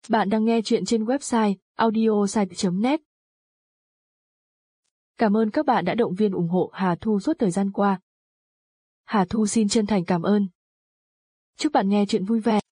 Bạn đang nghe chuyện trên website audiosite.net. Cảm ơn các bạn đã động viên ủng hộ Hà Thu suốt thời gian qua. Hà Thu xin chân thành cảm ơn. Chúc bạn nghe chuyện vui vẻ.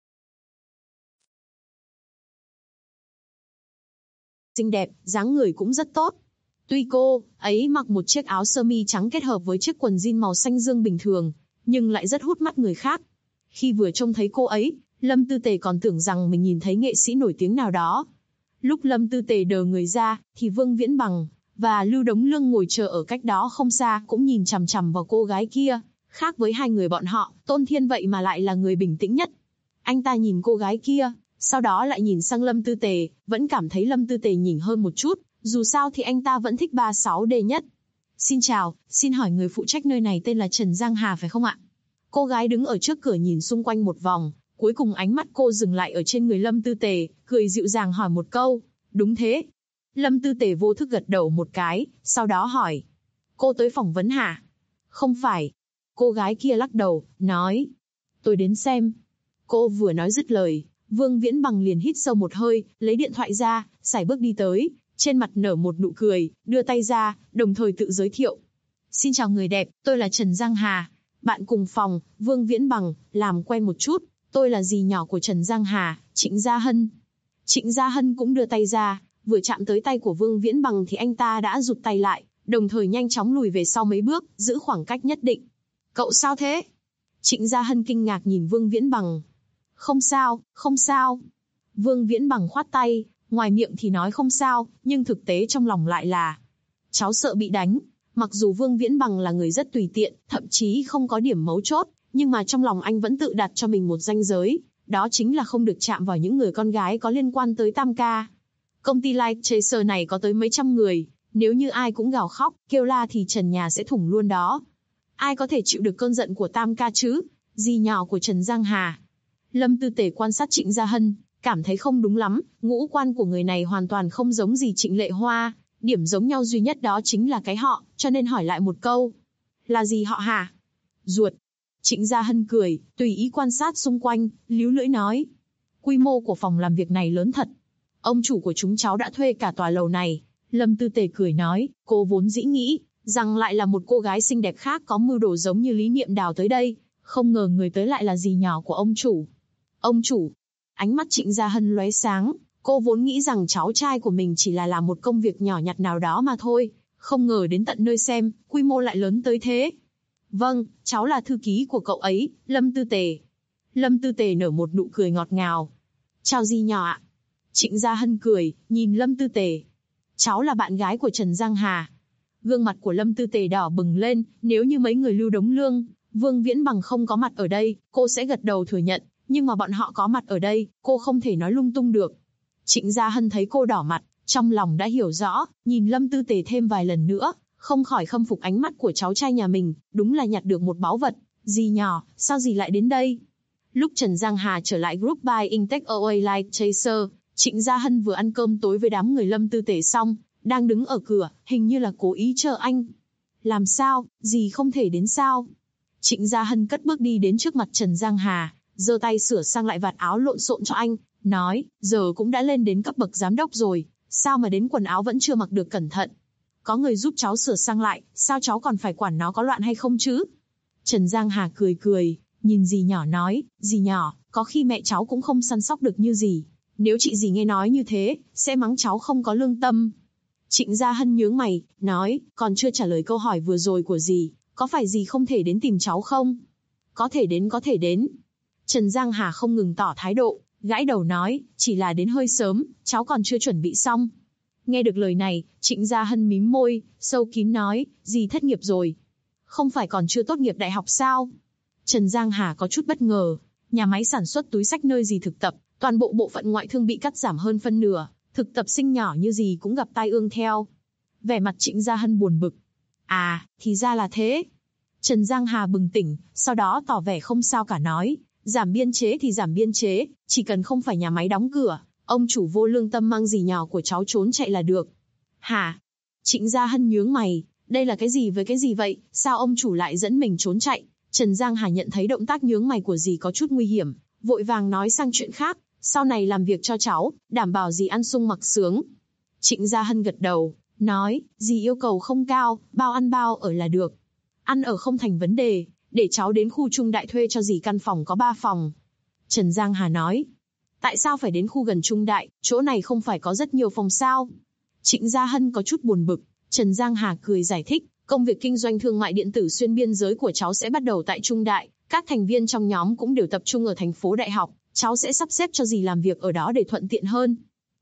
Xinh đẹp, dáng người cũng rất tốt. Tuy cô ấy mặc một chiếc áo sơ mi trắng kết hợp với chiếc quần jean màu xanh dương bình thường, nhưng lại rất hút mắt người khác. Khi vừa trông thấy cô ấy, Lâm Tư Tề còn tưởng rằng mình nhìn thấy nghệ sĩ nổi tiếng nào đó. Lúc Lâm Tư Tề đờ người ra, thì Vương Viễn Bằng và Lưu Đống Lương ngồi chờ ở cách đó không xa cũng nhìn chằm chằm vào cô gái kia. Khác với hai người bọn họ, Tôn Thiên vậy mà lại là người bình tĩnh nhất. Anh ta nhìn cô gái kia, sau đó lại nhìn sang Lâm Tư Tề, vẫn cảm thấy Lâm Tư Tề nhỉnh hơn một chút, dù sao thì anh ta vẫn thích 36D nhất. Xin chào, xin hỏi người phụ trách nơi này tên là Trần Giang Hà phải không ạ? Cô gái đứng ở trước cửa nhìn xung quanh một vòng, cuối cùng ánh mắt cô dừng lại ở trên người Lâm Tư Tề, cười dịu dàng hỏi một câu. Đúng thế. Lâm Tư Tề vô thức gật đầu một cái, sau đó hỏi. Cô tới phỏng vấn hả? Không phải. Cô gái kia lắc đầu, nói. Tôi đến xem. Cô vừa nói dứt lời, Vương Viễn Bằng liền hít sâu một hơi, lấy điện thoại ra, sải bước đi tới, trên mặt nở một nụ cười, đưa tay ra, đồng thời tự giới thiệu. Xin chào người đẹp, tôi là Trần Giang Hà. Bạn cùng phòng, Vương Viễn Bằng, làm quen một chút, tôi là dì nhỏ của Trần Giang Hà, Trịnh Gia Hân. Trịnh Gia Hân cũng đưa tay ra, vừa chạm tới tay của Vương Viễn Bằng thì anh ta đã rụt tay lại, đồng thời nhanh chóng lùi về sau mấy bước, giữ khoảng cách nhất định. Cậu sao thế? Trịnh Gia Hân kinh ngạc nhìn Vương Viễn Bằng. Không sao, không sao. Vương Viễn Bằng khoát tay, ngoài miệng thì nói không sao, nhưng thực tế trong lòng lại là cháu sợ bị đánh. Mặc dù Vương Viễn Bằng là người rất tùy tiện, thậm chí không có điểm mấu chốt, nhưng mà trong lòng anh vẫn tự đặt cho mình một ranh giới, đó chính là không được chạm vào những người con gái có liên quan tới Tam Ca. Công ty Light Chaser này có tới mấy trăm người, nếu như ai cũng gào khóc, kêu la thì trần nhà sẽ thủng luôn đó. Ai có thể chịu được cơn giận của Tam Ca chứ? Dì nhỏ của Trần Giang Hà. Lâm Tư Tề quan sát Trịnh Gia Hân, cảm thấy không đúng lắm, ngũ quan của người này hoàn toàn không giống gì Trịnh Lệ Hoa, điểm giống nhau duy nhất đó chính là cái họ, cho nên hỏi lại một câu. Là gì họ hả? Ruột. Trịnh Gia Hân cười, tùy ý quan sát xung quanh, líu lưỡi nói. Quy mô của phòng làm việc này lớn thật. Ông chủ của chúng cháu đã thuê cả tòa lầu này. Lâm Tư Tề cười nói, cô vốn dĩ nghĩ rằng lại là một cô gái xinh đẹp khác có mưu đồ giống như Lý Niệm Đào tới đây, không ngờ người tới lại là dì nhỏ của ông chủ. Ông chủ. Ánh mắt Trịnh Gia Hân lóe sáng, cô vốn nghĩ rằng cháu trai của mình chỉ là làm một công việc nhỏ nhặt nào đó mà thôi, không ngờ đến tận nơi xem, quy mô lại lớn tới thế. Vâng, cháu là thư ký của cậu ấy, Lâm Tư Tề. Lâm Tư Tề nở một nụ cười ngọt ngào. Chào dì nhỏ ạ. Trịnh Gia Hân cười, nhìn Lâm Tư Tề. Cháu là bạn gái của Trần Giang Hà. Gương mặt của Lâm Tư Tề đỏ bừng lên, nếu như mấy người Lưu Đống Lương, Vương Viễn Bằng không có mặt ở đây, cô sẽ gật đầu thừa nhận, nhưng mà bọn họ có mặt ở đây, cô không thể nói lung tung được. Trịnh Gia Hân thấy cô đỏ mặt, trong lòng đã hiểu rõ, nhìn Lâm Tư Tề thêm vài lần nữa, không khỏi khâm phục ánh mắt của cháu trai nhà mình, đúng là nhặt được một báu vật. Dì nhỏ, sao dì lại đến đây? Lúc Trần Giang Hà trở lại Group Buy Intech OA Light Chaser, Trịnh Gia Hân vừa ăn cơm tối với đám người Lâm Tư Tề xong, đang đứng ở cửa, hình như là cố ý chờ anh. Làm sao, dì không thể đến sao? Trịnh Gia Hân cất bước đi đến trước mặt Trần Giang Hà, giơ tay sửa sang lại vạt áo lộn xộn cho anh, nói, giờ cũng đã lên đến cấp bậc giám đốc rồi, sao mà đến quần áo vẫn chưa mặc được cẩn thận? Có người giúp cháu sửa sang lại, sao cháu còn phải quản nó có loạn hay không chứ? Trần Giang Hà cười cười, nhìn dì nhỏ nói, dì nhỏ, có khi mẹ cháu cũng không săn sóc được như dì. Nếu chị dì nghe nói như thế, sẽ mắng cháu không có lương tâm. Trịnh Gia Hân nhướng mày, nói, còn chưa trả lời câu hỏi vừa rồi của dì, có phải dì không thể đến tìm cháu không? Có thể đến, có thể đến. Trần Giang Hà không ngừng tỏ thái độ, gãi đầu nói, chỉ là đến hơi sớm, cháu còn chưa chuẩn bị xong. Nghe được lời này, Trịnh Gia Hân mím môi, sâu kín nói, dì thất nghiệp rồi. Không phải còn chưa tốt nghiệp đại học sao? Trần Giang Hà có chút bất ngờ, nhà máy sản xuất túi xách nơi dì thực tập, toàn bộ bộ phận ngoại thương bị cắt giảm hơn phân nửa, thực tập sinh nhỏ như dì cũng gặp tai ương theo. Vẻ mặt Trịnh Gia Hân buồn bực. À, thì ra là thế. Trần Giang Hà bừng tỉnh, sau đó tỏ vẻ không sao cả nói, giảm biên chế thì giảm biên chế, chỉ cần không phải nhà máy đóng cửa, ông chủ vô lương tâm mang dì nhỏ của cháu trốn chạy là được. Hả? Trịnh Gia Hân nhướng mày, đây là cái gì với cái gì vậy, sao ông chủ lại dẫn mình trốn chạy? Trần Giang Hà nhận thấy động tác nhướng mày của dì có chút nguy hiểm, vội vàng nói sang chuyện khác, sau này làm việc cho cháu, đảm bảo dì ăn sung mặc sướng. Trịnh Gia Hân gật đầu, nói, dì yêu cầu không cao, bao ăn bao ở là được. Ăn ở không thành vấn đề, để cháu đến khu Trung Đại thuê cho dì căn phòng có 3 phòng. Trần Giang Hà nói, tại sao phải đến khu gần Trung Đại, chỗ này không phải có rất nhiều phòng sao? Trịnh Gia Hân có chút buồn bực. Trần Giang Hà cười giải thích, công việc kinh doanh thương mại điện tử xuyên biên giới của cháu sẽ bắt đầu tại Trung Đại, các thành viên trong nhóm cũng đều tập trung ở thành phố Đại học, cháu sẽ sắp xếp cho dì làm việc ở đó để thuận tiện hơn.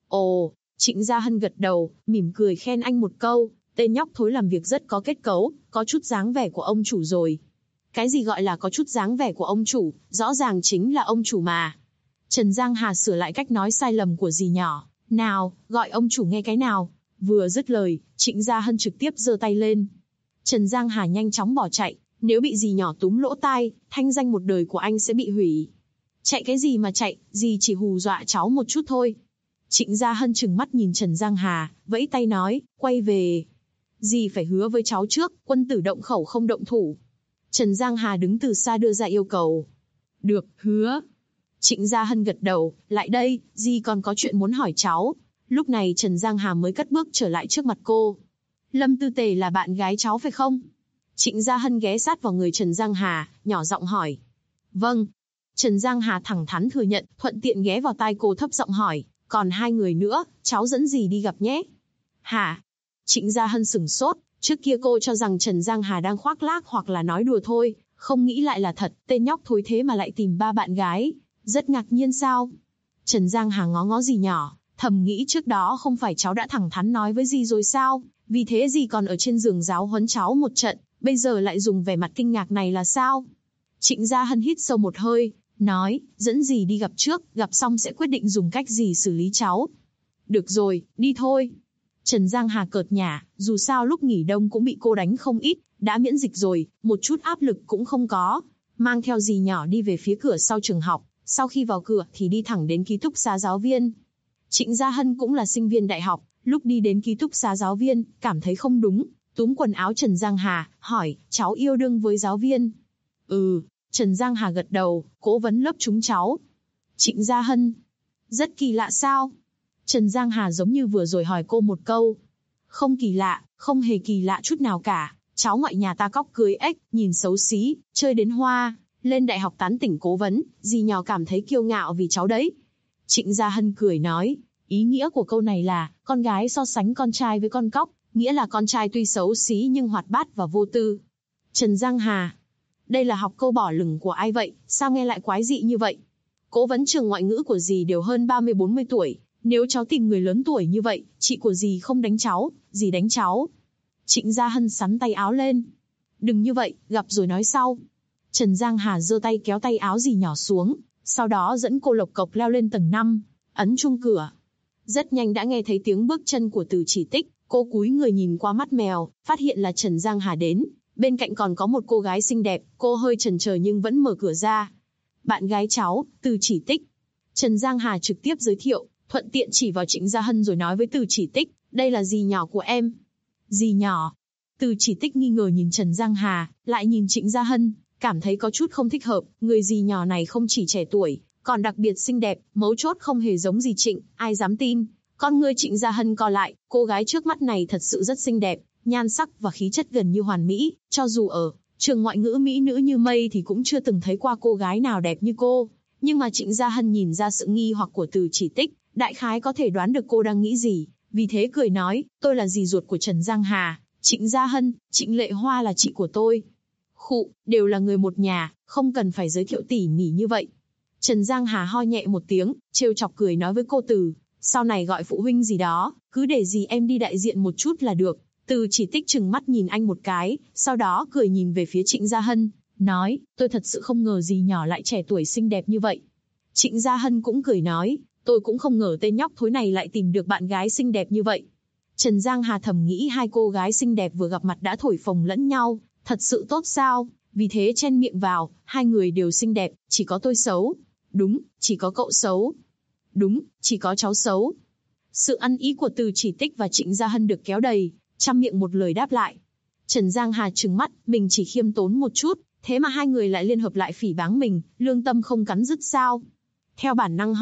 Ồ, Trịnh Gia Hân gật đầu, mỉm cười khen anh một câu, tên nhóc thối làm việc rất có kết cấu, có chút dáng vẻ của ông chủ rồi. Cái gì gọi là có chút dáng vẻ của ông chủ, rõ ràng chính là ông chủ mà. Trần Giang Hà sửa lại cách nói sai lầm của dì nhỏ, nào, gọi ông chủ nghe cái nào. Vừa dứt lời, Trịnh Gia Hân trực tiếp giơ tay lên. Trần Giang Hà nhanh chóng bỏ chạy, nếu bị dì nhỏ túm lỗ tai, thanh danh một đời của anh sẽ bị hủy. Chạy cái gì mà chạy, dì chỉ hù dọa cháu một chút thôi. Trịnh Gia Hân trừng mắt nhìn Trần Giang Hà, vẫy tay nói, quay về. Dì phải hứa với cháu trước, quân tử động khẩu không động thủ. Trần Giang Hà đứng từ xa đưa ra yêu cầu. Được, hứa. Trịnh Gia Hân gật đầu, lại đây, dì còn có chuyện muốn hỏi cháu. Lúc này Trần Giang Hà mới cất bước trở lại trước mặt cô. Lâm Tư Tề là bạn gái cháu phải không? Trịnh Gia Hân ghé sát vào người Trần Giang Hà, nhỏ giọng hỏi. Vâng. Trần Giang Hà thẳng thắn thừa nhận, thuận tiện ghé vào tai cô thấp giọng hỏi. Còn 2 người nữa, cháu dẫn dì đi gặp nhé. Hả? Trịnh Gia Hân sửng sốt, trước kia cô cho rằng Trần Giang Hà đang khoác lác hoặc là nói đùa thôi, không nghĩ lại là thật, tên nhóc thối thế mà lại tìm 3 bạn gái. Rất ngạc nhiên sao? Trần Giang Hà ngó ngó dì nhỏ, thầm nghĩ trước đó không phải cháu đã thẳng thắn nói với dì rồi sao? Vì thế dì còn ở trên giường giáo huấn cháu một trận, bây giờ lại dùng vẻ mặt kinh ngạc này là sao? Trịnh Gia Hân hít sâu một hơi, nói, dẫn dì đi gặp trước, gặp xong sẽ quyết định dùng cách gì xử lý cháu. Được rồi, đi thôi. Trần Giang Hà cợt nhả, dù sao lúc nghỉ đông cũng bị cô đánh không ít, đã miễn dịch rồi, một chút áp lực cũng không có. Mang theo dì nhỏ đi về phía cửa sau trường học, sau khi vào cửa thì đi thẳng đến ký túc xá giáo viên. Trịnh Gia Hân cũng là sinh viên đại học, lúc đi đến ký túc xá giáo viên, cảm thấy không đúng, túm quần áo Trần Giang Hà, hỏi, cháu yêu đương với giáo viên? Ừ, Trần Giang Hà gật đầu, cố vấn lớp chúng cháu. Trịnh Gia Hân, rất kỳ lạ sao? Trần Giang Hà giống như vừa rồi hỏi cô một câu. Không kỳ lạ, không hề kỳ lạ chút nào cả, cháu ngoại nhà ta cóc cưới ếch, nhìn xấu xí, chơi đến hoa, lên đại học tán tỉnh cố vấn, dì nhỏ cảm thấy kiêu ngạo vì cháu đấy. Trịnh Gia Hân cười nói, ý nghĩa của câu này là, con gái so sánh con trai với con cóc, nghĩa là con trai tuy xấu xí nhưng hoạt bát và vô tư. Trần Giang Hà, đây là học câu bỏ lửng của ai vậy, sao nghe lại quái dị như vậy? Cố vấn trường ngoại ngữ của dì đều hơn 30-40 tuổi, nếu cháu tìm người lớn tuổi như vậy, chị của dì không đánh cháu, dì đánh cháu. Trịnh Gia Hân sắn tay áo lên. Đừng như vậy, gặp rồi nói sau. Trần Giang Hà giơ tay kéo tay áo dì nhỏ xuống, sau đó dẫn cô lộc cộc leo lên tầng 5, ấn chuông cửa. Rất nhanh đã nghe thấy tiếng bước chân của Từ Chỉ Tích, cô cúi người nhìn qua mắt mèo, phát hiện là Trần Giang Hà đến. Bên cạnh còn có một cô gái xinh đẹp, cô hơi chần chờ nhưng vẫn mở cửa ra. Bạn gái cháu, Từ Chỉ Tích. Trần Giang Hà trực tiếp giới thiệu, thuận tiện chỉ vào Trịnh Gia Hân rồi nói với Từ Chỉ Tích, đây là dì nhỏ của em. Dì nhỏ? Từ Chỉ Tích nghi ngờ nhìn Trần Giang Hà, lại nhìn Trịnh Gia Hân, cảm thấy có chút không thích hợp, người dì nhỏ này không chỉ trẻ tuổi, còn đặc biệt xinh đẹp, mấu chốt không hề giống dì Trịnh, ai dám tin. Con người Trịnh Gia Hân co lại, cô gái trước mắt này thật sự rất xinh đẹp, nhan sắc và khí chất gần như hoàn mỹ, cho dù ở trường ngoại ngữ mỹ nữ như mây thì cũng chưa từng thấy qua cô gái nào đẹp như cô. Nhưng mà Trịnh Gia Hân nhìn ra sự nghi hoặc của Từ Chỉ Tích, đại khái có thể đoán được cô đang nghĩ gì, vì thế cười nói, tôi là dì ruột của Trần Giang Hà, Trịnh Gia Hân, Trịnh Lệ Hoa là chị của tôi. Khụ, đều là người một nhà, không cần phải giới thiệu tỉ mỉ như vậy. Trần Giang Hà ho nhẹ một tiếng, trêu chọc cười nói với cô Từ, sau này gọi phụ huynh gì đó, cứ để dì em đi đại diện một chút là được. Từ Chỉ Tích trừng mắt nhìn anh một cái, sau đó cười nhìn về phía Trịnh Gia Hân, nói, tôi thật sự không ngờ dì nhỏ lại trẻ tuổi xinh đẹp như vậy. Trịnh Gia Hân cũng cười nói, tôi cũng không ngờ tên nhóc thối này lại tìm được bạn gái xinh đẹp như vậy. Trần Giang Hà thầm nghĩ hai cô gái xinh đẹp vừa gặp mặt đã thổi phồng lẫn nhau, thật sự tốt sao, vì thế chen miệng vào, hai người đều xinh đẹp, chỉ có tôi xấu. Đúng, chỉ có cậu xấu. Đúng, chỉ có cháu xấu. Sự ăn ý của Từ Chỉ Tích và Trịnh Gia Hân được kéo đầy, trăm miệng một lời đáp lại. Trần Giang Hà trừng mắt, mình chỉ khiêm tốn một chút, thế mà hai người lại liên hợp lại phỉ báng mình, lương tâm không cắn rứt sao? Theo bản năng hỏi,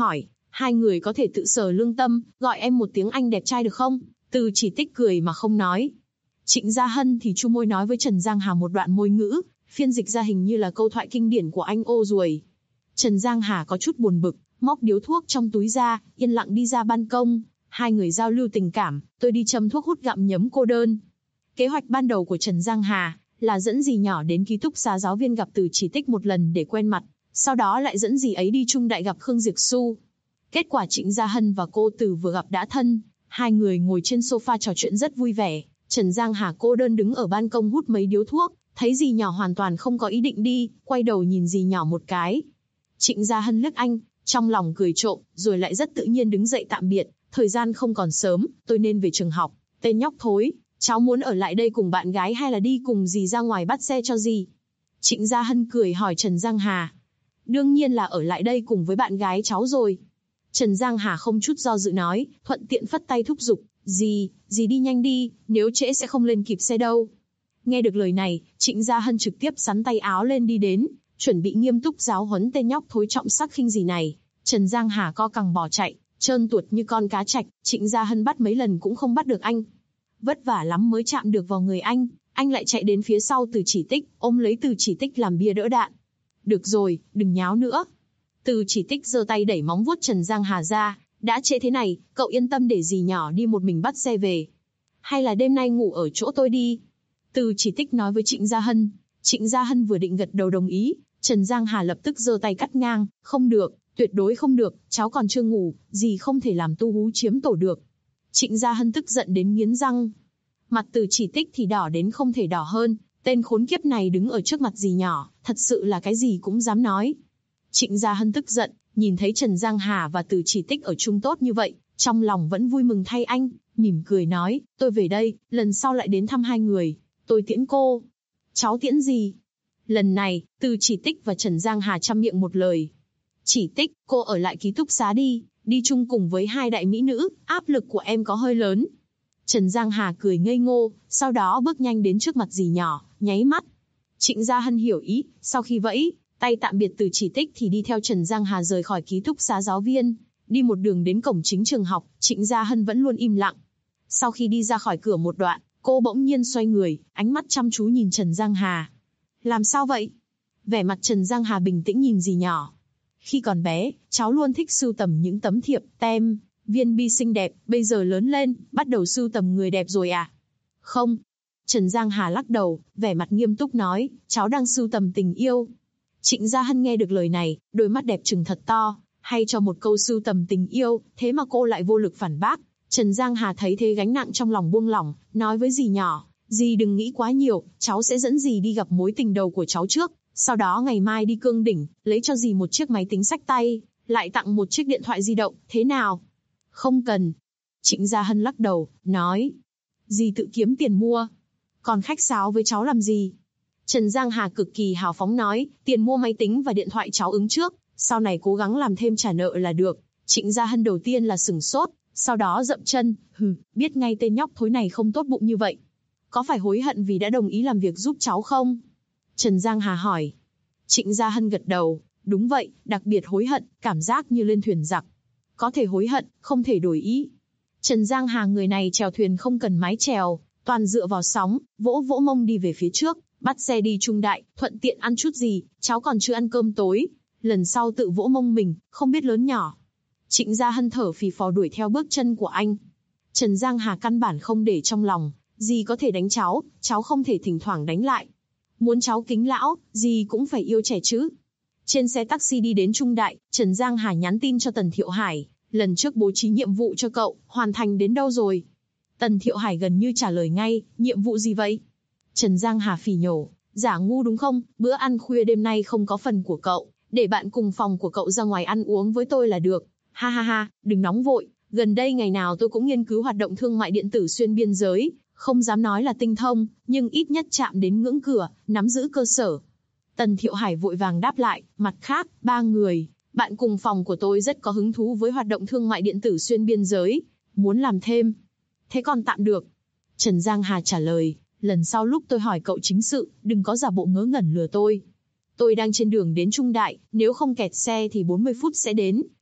Hai người có thể tự sở lương tâm, gọi em một tiếng anh đẹp trai được không? Từ Chỉ Tích cười mà không nói. Trịnh Gia Hân thì chu môi nói với Trần Giang Hà một đoạn môi ngữ, phiên dịch ra hình như là câu thoại kinh điển của anh ô ruồi. Trần Giang Hà có chút buồn bực, móc điếu thuốc trong túi ra, yên lặng đi ra ban công. Hai người giao lưu tình cảm, tôi đi châm thuốc hút gặm nhấm cô đơn. Kế hoạch ban đầu của Trần Giang Hà là dẫn dì nhỏ đến ký túc xá giáo viên gặp Từ Chỉ Tích một lần để quen mặt, sau đó lại dẫn dì ấy đi Trung Đại gặp Khương Diệp Xu. Kết quả Trịnh Gia Hân và cô Từ vừa gặp đã thân, hai người ngồi trên sofa trò chuyện rất vui vẻ. Trần Giang Hà cô đơn đứng ở ban công hút mấy điếu thuốc, thấy dì nhỏ hoàn toàn không có ý định đi, quay đầu nhìn dì nhỏ một cái. Trịnh Gia Hân liếc anh, trong lòng cười trộm, rồi lại rất tự nhiên đứng dậy tạm biệt, thời gian không còn sớm, tôi nên về trường học. Tên nhóc thối, cháu muốn ở lại đây cùng bạn gái hay là đi cùng dì ra ngoài bắt xe cho dì? Trịnh Gia Hân cười hỏi Trần Giang Hà. Đương nhiên là ở lại đây cùng với bạn gái cháu rồi. Trần Giang Hà không chút do dự nói, thuận tiện phất tay thúc giục, dì đi nhanh đi, nếu trễ sẽ không lên kịp xe đâu. Nghe được lời này, Trịnh Gia Hân trực tiếp xắn tay áo lên đi đến, chuẩn bị nghiêm túc giáo huấn tên nhóc thối trọng sắc khinh gì này. Trần Giang Hà co cẳng bỏ chạy, trơn tuột như con cá trạch, Trịnh Gia Hân bắt mấy lần cũng không bắt được anh. Vất vả lắm mới chạm được vào người anh lại chạy đến phía sau Từ Chỉ Tích, ôm lấy Từ Chỉ Tích làm bia đỡ đạn. Được rồi, đừng nháo nữa. Từ Chỉ Tích giơ tay đẩy móng vuốt Trần Giang Hà ra, đã trễ thế này, cậu yên tâm để dì nhỏ đi một mình bắt xe về. Hay là đêm nay ngủ ở chỗ tôi đi? Từ Chỉ Tích nói với Trịnh Gia Hân. Trịnh Gia Hân vừa định gật đầu đồng ý, Trần Giang Hà lập tức giơ tay cắt ngang, không được, tuyệt đối không được, cháu còn chưa ngủ, dì không thể làm tu hú chiếm tổ được. Trịnh Gia Hân tức giận đến nghiến răng. Mặt Từ Chỉ Tích thì đỏ đến không thể đỏ hơn, tên khốn kiếp này đứng ở trước mặt dì nhỏ, thật sự là cái gì cũng dám nói. Trịnh Gia Hân tức giận, nhìn thấy Trần Giang Hà và Từ Chỉ Tích ở chung tốt như vậy, trong lòng vẫn vui mừng thay anh, mỉm cười nói, tôi về đây, lần sau lại đến thăm hai người, tôi tiễn cô. Cháu tiễn gì? Lần này, Từ Chỉ Tích và Trần Giang Hà chăm miệng một lời. Chỉ Tích, cô ở lại ký túc xá đi chung cùng với hai đại mỹ nữ, áp lực của em có hơi lớn. Trần Giang Hà cười ngây ngô, sau đó bước nhanh đến trước mặt dì nhỏ, nháy mắt. Trịnh Gia Hân hiểu ý, sau khi vẫy tay tạm biệt Từ Chỉ Tích thì đi theo Trần Giang Hà rời khỏi ký túc xá giáo viên, đi một đường đến cổng chính trường học, Trịnh Gia Hân vẫn luôn im lặng. Sau khi đi ra khỏi cửa một đoạn, cô bỗng nhiên xoay người, ánh mắt chăm chú nhìn Trần Giang Hà. Làm sao vậy? Vẻ mặt Trần Giang Hà bình tĩnh nhìn dì nhỏ. Khi còn bé, cháu luôn thích sưu tầm những tấm thiệp, tem, viên bi xinh đẹp, bây giờ lớn lên, bắt đầu sưu tầm người đẹp rồi à? Không. Trần Giang Hà lắc đầu, vẻ mặt nghiêm túc nói, cháu đang sưu tầm tình yêu. Trịnh Gia Hân nghe được lời này, đôi mắt đẹp trừng thật to, hay cho một câu sưu tầm tình yêu, thế mà cô lại vô lực phản bác. Trần Giang Hà thấy thế gánh nặng trong lòng buông lỏng, nói với dì nhỏ, dì đừng nghĩ quá nhiều, cháu sẽ dẫn dì đi gặp mối tình đầu của cháu trước, sau đó ngày mai đi Cương Đỉnh, lấy cho dì một chiếc máy tính xách tay, lại tặng một chiếc điện thoại di động, thế nào? Không cần. Trịnh Gia Hân lắc đầu, nói, dì tự kiếm tiền mua, còn khách sáo với cháu làm gì? Trần Giang Hà cực kỳ hào phóng nói, tiền mua máy tính và điện thoại cháu ứng trước, sau này cố gắng làm thêm trả nợ là được. Trịnh Gia Hân đầu tiên là sửng sốt, sau đó dậm chân, biết ngay tên nhóc thối này không tốt bụng như vậy. Có phải hối hận vì đã đồng ý làm việc giúp cháu không? Trần Giang Hà hỏi. Trịnh Gia Hân gật đầu, đúng vậy, đặc biệt hối hận, cảm giác như lên thuyền giặc. Có thể hối hận, không thể đổi ý. Trần Giang Hà người này chèo thuyền không cần mái chèo, toàn dựa vào sóng, vỗ vỗ mông đi về phía trước, bắt xe đi Trung Đại, thuận tiện ăn chút gì, cháu còn chưa ăn cơm tối, lần sau tự vỗ mông mình, không biết lớn nhỏ. Trịnh Gia Hân thở phì phò đuổi theo bước chân của anh. Trần Giang Hà căn bản không để trong lòng, dì có thể đánh cháu không thể thỉnh thoảng đánh lại. Muốn cháu kính lão, dì cũng phải yêu trẻ chứ. Trên xe taxi đi đến Trung Đại, Trần Giang Hà nhắn tin cho Tần Thiệu Hải, lần trước bố trí nhiệm vụ cho cậu, hoàn thành đến đâu rồi? Tần Thiệu Hải gần như trả lời ngay, nhiệm vụ gì vậy? Trần Giang Hà phỉ nhổ, giả ngu đúng không, bữa ăn khuya đêm nay không có phần của cậu, để bạn cùng phòng của cậu ra ngoài ăn uống với tôi là được. Ha ha ha, đừng nóng vội, gần đây ngày nào tôi cũng nghiên cứu hoạt động thương mại điện tử xuyên biên giới, không dám nói là tinh thông, nhưng ít nhất chạm đến ngưỡng cửa, nắm giữ cơ sở. Tần Thiệu Hải vội vàng đáp lại, mặt khác, 3 người, bạn cùng phòng của tôi rất có hứng thú với hoạt động thương mại điện tử xuyên biên giới, muốn làm thêm. Thế còn tạm được. Trần Giang Hà trả lời, lần sau lúc tôi hỏi cậu chính sự, đừng có giả bộ ngớ ngẩn lừa tôi. Tôi đang trên đường đến Trung Đại, nếu không kẹt xe thì 40 phút sẽ đến,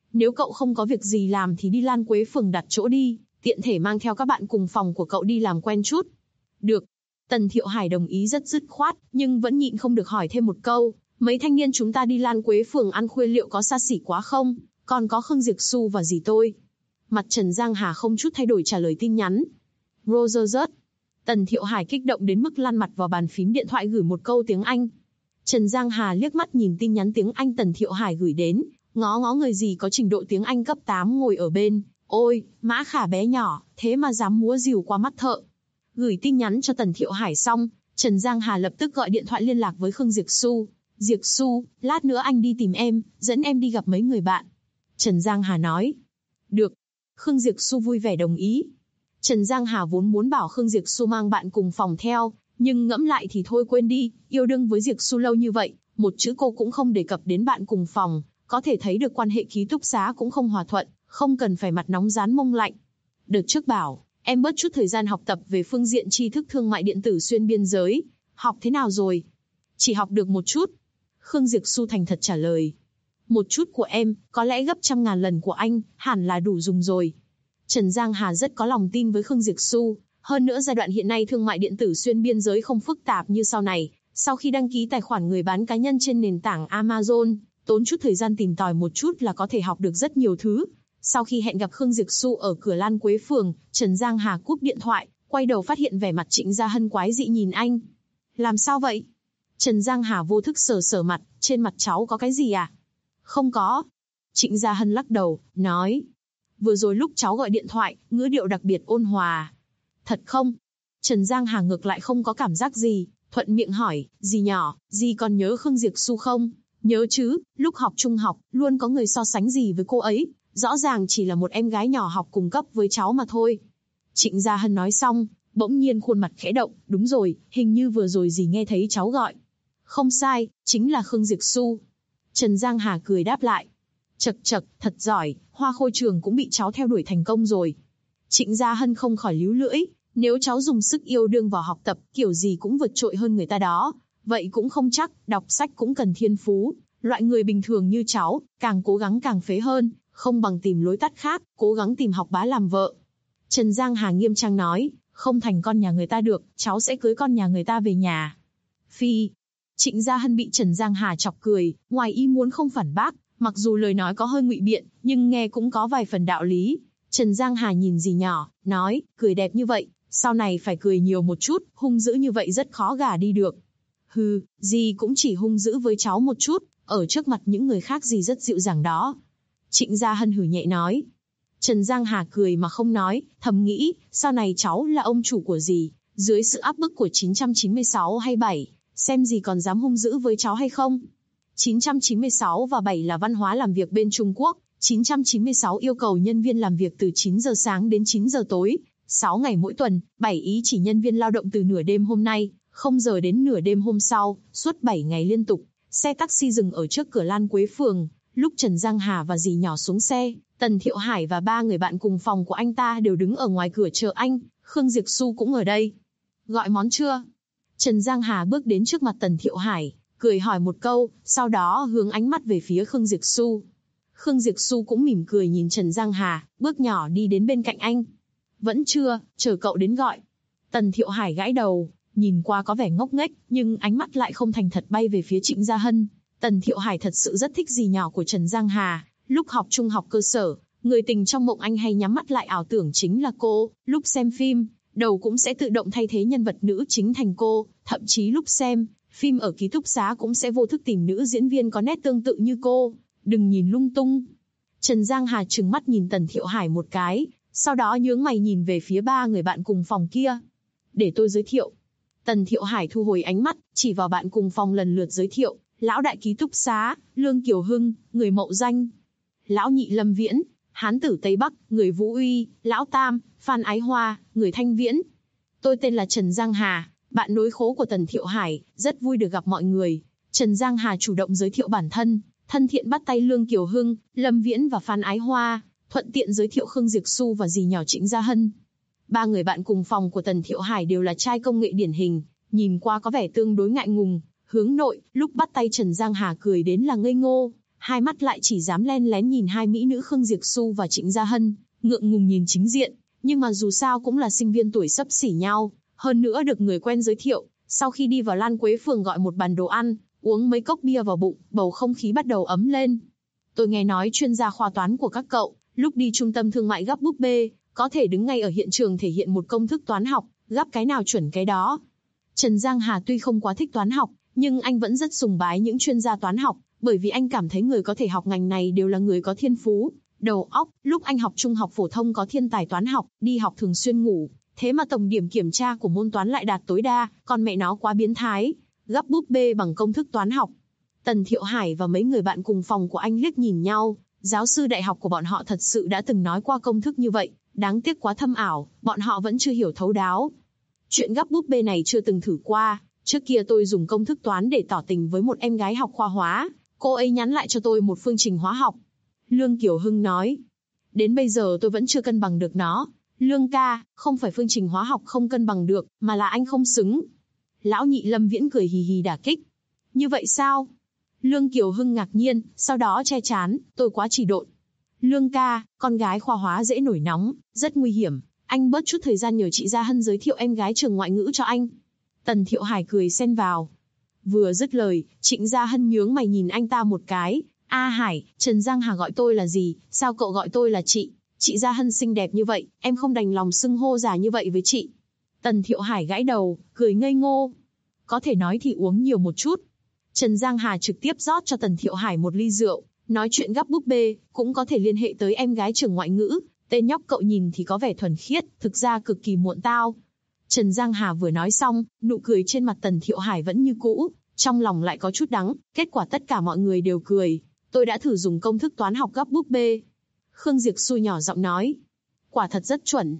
Nếu cậu không có việc gì làm thì đi Lan Quế phường đặt chỗ đi, tiện thể mang theo các bạn cùng phòng của cậu đi làm quen chút. Được. Tần Thiệu Hải đồng ý rất dứt khoát, nhưng vẫn nhịn không được hỏi thêm một câu. Mấy thanh niên chúng ta đi Lan Quế phường ăn khuya liệu có xa xỉ quá không? Còn có Khương Diệp Xu và dì tôi. Mặt Trần Giang Hà không chút thay đổi trả lời tin nhắn. Roger rớt. Tần Thiệu Hải kích động đến mức lăn mặt vào bàn phím điện thoại gửi một câu tiếng Anh. Trần Giang Hà liếc mắt nhìn tin nhắn tiếng Anh Tần Thiệu Hải gửi đến, ngó ngó người gì có trình độ tiếng Anh cấp 8 ngồi ở bên. Ôi, Mã Khả bé nhỏ, thế mà dám múa rìu qua mắt thợ. Gửi tin nhắn cho Tần Thiệu Hải xong, Trần Giang Hà lập tức gọi điện thoại liên lạc với Khương Diệp Xu. Diệp Xu, lát nữa anh đi tìm em, dẫn em đi gặp mấy người bạn. Trần Giang Hà nói. Được. Khương Diệp Xu vui vẻ đồng ý. Trần Giang Hà vốn muốn bảo Khương Diệp Xu mang bạn cùng phòng theo, nhưng ngẫm lại thì thôi quên đi, yêu đương với Diệp Xu lâu như vậy, một chữ cô cũng không đề cập đến bạn cùng phòng, có thể thấy được quan hệ ký túc xá cũng không hòa thuận, không cần phải mặt nóng rán mông lạnh. Đợt trước bảo, em bớt chút thời gian học tập về phương diện tri thức thương mại điện tử xuyên biên giới, học thế nào rồi? Chỉ học được một chút. Khương Diệp Xu thành thật trả lời. Một chút của em, có lẽ gấp 100.000 lần của anh, hẳn là đủ dùng rồi. Trần Giang Hà rất có lòng tin với Khương Diệp Xu, hơn nữa giai đoạn hiện nay thương mại điện tử xuyên biên giới không phức tạp như sau này, sau khi đăng ký tài khoản người bán cá nhân trên nền tảng Amazon, tốn chút thời gian tìm tòi một chút là có thể học được rất nhiều thứ. Sau khi hẹn gặp Khương Diệp Xu ở cửa Lan Quế phường, Trần Giang Hà cúp điện thoại, quay đầu phát hiện vẻ mặt Trịnh Gia Hân quái dị nhìn anh. Làm sao vậy? Trần Giang Hà vô thức sờ mặt, trên mặt cháu có cái gì à? Không có. Trịnh Gia Hân lắc đầu, nói. Vừa rồi lúc cháu gọi điện thoại, ngữ điệu đặc biệt ôn hòa. Thật không? Trần Giang Hà ngược lại không có cảm giác gì, thuận miệng hỏi, dì nhỏ, dì còn nhớ Khương Diệp Xu không? Nhớ chứ, lúc học trung học, luôn có người so sánh dì với cô ấy, rõ ràng chỉ là một em gái nhỏ học cùng cấp với cháu mà thôi. Trịnh Gia Hân nói xong, bỗng nhiên khuôn mặt khẽ động, đúng rồi, hình như vừa rồi dì nghe thấy cháu gọi. Không sai, chính là Khương Diệp Xu. Trần Giang Hà cười đáp lại. Chậc chậc, thật giỏi, Hoa Khôi Trường cũng bị cháu theo đuổi thành công rồi. Trịnh Gia Hân không khỏi líu lưỡi, nếu cháu dùng sức yêu đương vào học tập, kiểu gì cũng vượt trội hơn người ta đó. Vậy cũng không chắc, đọc sách cũng cần thiên phú. Loại người bình thường như cháu, càng cố gắng càng phế hơn, không bằng tìm lối tắt khác, cố gắng tìm học bá làm vợ. Trần Giang Hà nghiêm trang nói, không thành con nhà người ta được, cháu sẽ cưới con nhà người ta về nhà. Phi. Trịnh Gia Hân bị Trần Giang Hà chọc cười, ngoài ý muốn không phản bác, mặc dù lời nói có hơi ngụy biện, nhưng nghe cũng có vài phần đạo lý. Trần Giang Hà nhìn dì nhỏ, nói, cười đẹp như vậy, sau này phải cười nhiều một chút, hung dữ như vậy rất khó gả đi được. Hừ, dì cũng chỉ hung dữ với cháu một chút, ở trước mặt những người khác dì rất dịu dàng đó. Trịnh Gia Hân hử nhẹ nói. Trần Giang Hà cười mà không nói, thầm nghĩ, sau này cháu là ông chủ của dì, dưới sự áp bức của 996 hay 7, xem dì còn dám hung dữ với cháu hay không. 996 và 7 là văn hóa làm việc bên Trung Quốc, 996 yêu cầu nhân viên làm việc từ 9 giờ sáng đến 9 giờ tối, 6 ngày mỗi tuần, 7 ý chỉ nhân viên lao động từ nửa đêm hôm nay, 0 giờ đến nửa đêm hôm sau, suốt 7 ngày liên tục. Xe taxi dừng ở trước cửa Lan Quế phường, lúc Trần Giang Hà và dì nhỏ xuống xe, Tần Thiệu Hải và 3 người bạn cùng phòng của anh ta đều đứng ở ngoài cửa chờ anh, Khương Diệp Xu cũng ở đây. Gọi món chưa? Trần Giang Hà bước đến trước mặt Tần Thiệu Hải, cười hỏi một câu, sau đó hướng ánh mắt về phía Khương Diệp Xu. Khương Diệp Xu cũng mỉm cười nhìn Trần Giang Hà, bước nhỏ đi đến bên cạnh anh. Vẫn chưa, chờ cậu đến gọi. Tần Thiệu Hải gãi đầu, nhìn qua có vẻ ngốc nghếch, nhưng ánh mắt lại không thành thật bay về phía Trịnh Gia Hân. Tần Thiệu Hải thật sự rất thích dì nhỏ của Trần Giang Hà, lúc học trung học cơ sở, người tình trong mộng anh hay nhắm mắt lại ảo tưởng chính là cô, lúc xem phim, đầu cũng sẽ tự động thay thế nhân vật nữ chính thành cô, thậm chí lúc xem phim ở ký túc xá cũng sẽ vô thức tìm nữ diễn viên có nét tương tự như cô, đừng nhìn lung tung. Trần Giang Hà trừng mắt nhìn Tần Thiệu Hải một cái, sau đó nhướng mày nhìn về phía 3 người bạn cùng phòng kia. Để tôi giới thiệu. Tần Thiệu Hải thu hồi ánh mắt, chỉ vào bạn cùng phòng lần lượt giới thiệu, lão đại ký túc xá, Lương Kiều Hưng, người Mậu Danh. Lão nhị Lâm Viễn, hán tử Tây Bắc, người Vũ Uy, lão tam, Phan Ái Hoa, người Thanh Viễn. Tôi tên là Trần Giang Hà, bạn nối khố của Tần Thiệu Hải, rất vui được gặp mọi người. Trần Giang Hà chủ động giới thiệu bản thân, thân thiện bắt tay Lương Kiều Hưng, Lâm Viễn và Phan Ái Hoa, thuận tiện giới thiệu Khương Diệp Xu và dì nhỏ Trịnh Gia Hân. 3 người bạn cùng phòng của Tần Thiệu Hải đều là trai công nghệ điển hình, nhìn qua có vẻ tương đối ngại ngùng. Hướng nội, lúc bắt tay Trần Giang Hà cười đến là ngây ngô, hai mắt lại chỉ dám len lén nhìn hai mỹ nữ Khương Diệp Xu và Trịnh Gia Hân, ngượng ngùng nhìn chính diện, nhưng mà dù sao cũng là sinh viên tuổi xấp xỉ nhau, hơn nữa được người quen giới thiệu, sau khi đi vào Lan Quế Phường gọi một bàn đồ ăn, uống mấy cốc bia vào bụng, bầu không khí bắt đầu ấm lên. Tôi nghe nói chuyên gia khoa toán của các cậu, lúc đi trung tâm thương mại gấp búp bê, có thể đứng ngay ở hiện trường thể hiện một công thức toán học, gấp cái nào chuẩn cái đó. Trần Giang Hà tuy không quá thích toán học, nhưng anh vẫn rất sùng bái những chuyên gia toán học, bởi vì anh cảm thấy người có thể học ngành này đều là người có thiên phú, đầu óc. Lúc anh học trung học phổ thông có thiên tài toán học, đi học thường xuyên ngủ, thế mà tổng điểm kiểm tra của môn toán lại đạt tối đa, còn mẹ nó quá biến thái, gấp búp bê bằng công thức toán học. Tần Thiệu Hải và mấy người bạn cùng phòng của anh liếc nhìn nhau, giáo sư đại học của bọn họ thật sự đã từng nói qua công thức như vậy, đáng tiếc quá thâm ảo, bọn họ vẫn chưa hiểu thấu đáo. Chuyện gấp búp bê này chưa từng thử qua, trước kia tôi dùng công thức toán để tỏ tình với một em gái học khoa hóa, cô ấy nhắn lại cho tôi một phương trình hóa học. Lương Kiều Hưng nói, đến bây giờ tôi vẫn chưa cân bằng được nó. Lương ca, không phải phương trình hóa học không cân bằng được, mà là anh không xứng. Lão nhị Lâm Viễn cười hì hì đả kích. Như vậy sao? Lương Kiều Hưng ngạc nhiên, sau đó che chán, tôi quá trì độn. Lương ca, con gái khoa hóa dễ nổi nóng, rất nguy hiểm, anh bớt chút thời gian nhờ chị Gia Hân giới thiệu em gái trường ngoại ngữ cho anh. Tần Thiệu Hải cười xen vào. Vừa dứt lời, Trịnh Gia Hân nhướng mày nhìn anh ta một cái. A Hải, Trần Giang Hà gọi tôi là gì, sao cậu gọi tôi là chị? Chị Gia Hân xinh đẹp như vậy, em không đành lòng xưng hô già như vậy với chị. Tần Thiệu Hải gãi đầu, cười ngây ngô. Có thể nói thì uống nhiều một chút. Trần Giang Hà trực tiếp rót cho Tần Thiệu Hải một ly rượu, nói chuyện gấp búp bê, cũng có thể liên hệ tới em gái trường ngoại ngữ. Tên nhóc cậu nhìn thì có vẻ thuần khiết, thực ra cực kỳ muộn tao. Trần Giang Hà vừa nói xong, nụ cười trên mặt Tần Thiệu Hải vẫn như cũ, trong lòng lại có chút đắng, kết quả tất cả mọi người đều cười. Tôi đã thử dùng công thức toán học gấp búp bê. Khương Diệp Xu nhỏ giọng nói. Quả thật rất chuẩn.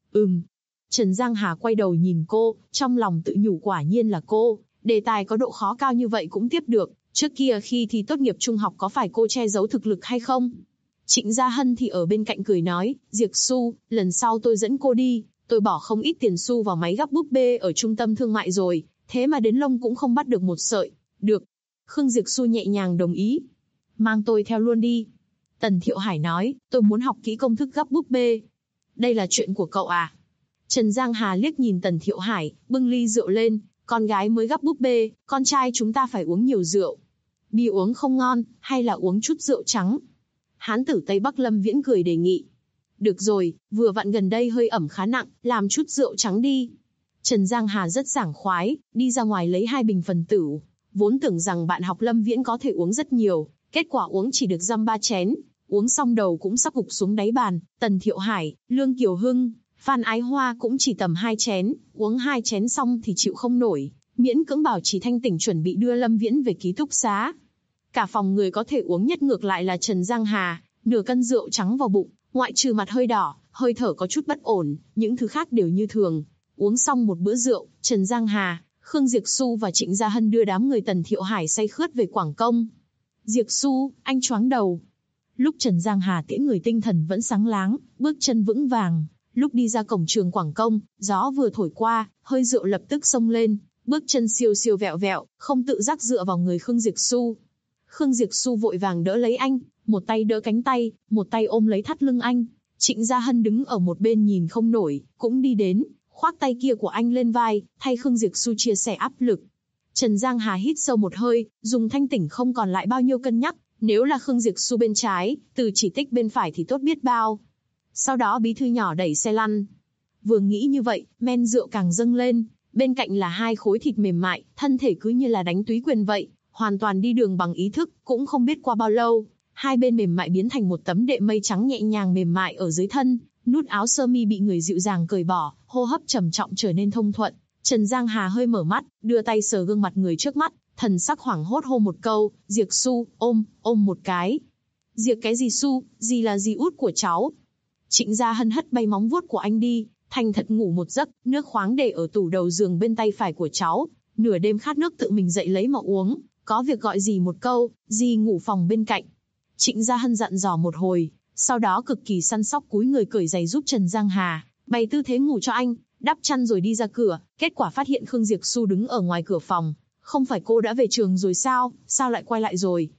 Trần Giang Hà quay đầu nhìn cô, trong lòng tự nhủ quả nhiên là cô. Đề tài có độ khó cao như vậy cũng tiếp được, trước kia khi thi tốt nghiệp trung học có phải cô che giấu thực lực hay không? Trịnh Gia Hân thì ở bên cạnh cười nói, Diệp Xu, lần sau tôi dẫn cô đi, tôi bỏ không ít tiền xu vào máy gấp búp bê ở trung tâm thương mại rồi, thế mà đến lông cũng không bắt được một sợi. Được. Khương Diệp Xu nhẹ nhàng đồng ý. Mang tôi theo luôn đi. Tần Thiệu Hải nói, tôi muốn học kỹ công thức gấp búp bê. Đây là chuyện của cậu à? Trần Giang Hà liếc nhìn Tần Thiệu Hải, bưng ly rượu lên, con gái mới gấp búp bê, con trai chúng ta phải uống nhiều rượu. Bia uống không ngon, hay là uống chút rượu trắng? Hán tử Tây Bắc Lâm Viễn cười đề nghị. Được rồi, vừa vặn gần đây hơi ẩm khá nặng, làm chút rượu trắng đi. Trần Giang Hà rất sảng khoái, đi ra ngoài lấy 2 bình phần tử. Vốn tưởng rằng bạn học Lâm Viễn có thể uống rất nhiều, kết quả uống chỉ được dăm 3 chén. Uống xong đầu cũng sắp gục xuống đáy bàn. Tần Thiệu Hải, Lương Kiều Hưng, Phan Ái Hoa cũng chỉ tầm 2 chén, uống 2 chén xong thì chịu không nổi, miễn cưỡng bảo trì thanh tỉnh chuẩn bị đưa Lâm Viễn về ký túc xá. Cả phòng người có thể uống nhất ngược lại là Trần Giang Hà, nửa cân rượu trắng vào bụng, ngoại trừ mặt hơi đỏ, hơi thở có chút bất ổn, những thứ khác đều như thường. Uống xong một bữa rượu, Trần Giang Hà, Khương Diệp Xu và Trịnh Gia Hân đưa đám người Tần Thiệu Hải say khướt về Quảng Công. Diệp Xu, anh choáng đầu. Lúc Trần Giang Hà tiễn người tinh thần vẫn sáng láng, bước chân vững vàng. Lúc đi ra cổng trường Quảng Công, gió vừa thổi qua, hơi rượu lập tức xông lên, bước chân siêu siêu vẹo vẹo, không tự giác dựa vào người Khương Diệp Xu. Khương Diệp Xu vội vàng đỡ lấy anh, một tay đỡ cánh tay, một tay ôm lấy thắt lưng anh. Trịnh Gia Hân đứng ở một bên nhìn không nổi, cũng đi đến, khoác tay kia của anh lên vai, thay Khương Diệp Xu chia sẻ áp lực. Trần Giang Hà hít sâu một hơi, dùng thanh tỉnh không còn lại bao nhiêu cân nhắc, nếu là Khương Diệp Xu bên trái, Từ Chỉ Tích bên phải thì tốt biết bao. Sau đó bí thư nhỏ đẩy xe lăn. Vừa nghĩ như vậy, men rượu càng dâng lên, bên cạnh là 2 khối thịt mềm mại, thân thể cứ như là đánh túy quyền vậy, hoàn toàn đi đường bằng ý thức, cũng không biết qua bao lâu, hai bên mềm mại biến thành một tấm đệm mây trắng nhẹ nhàng mềm mại ở dưới thân, nút áo sơ mi bị người dịu dàng cởi bỏ, hô hấp trầm trọng trở nên thông thuận. Trần Giang Hà hơi mở mắt, đưa tay sờ gương mặt người trước mắt, thần sắc hoảng hốt hô một câu, Diệp Xu, ôm một cái. Diệp cái gì Xu, gì là gì út của cháu. Trịnh Gia Hân hất bay móng vuốt của anh đi, thành thật ngủ một giấc, nước khoáng để ở tủ đầu giường bên tay phải của cháu, nửa đêm khát nước tự mình dậy lấy mà uống, có việc gọi dì một câu, dì ngủ phòng bên cạnh. Trịnh Gia Hân dặn dò một hồi, sau đó cực kỳ săn sóc cúi người cởi giày giúp Trần Giang Hà, bày tư thế ngủ cho anh, đắp chăn rồi đi ra cửa, kết quả phát hiện Khương Diệp Xu đứng ở ngoài cửa phòng, không phải cô đã về trường rồi sao lại quay lại rồi.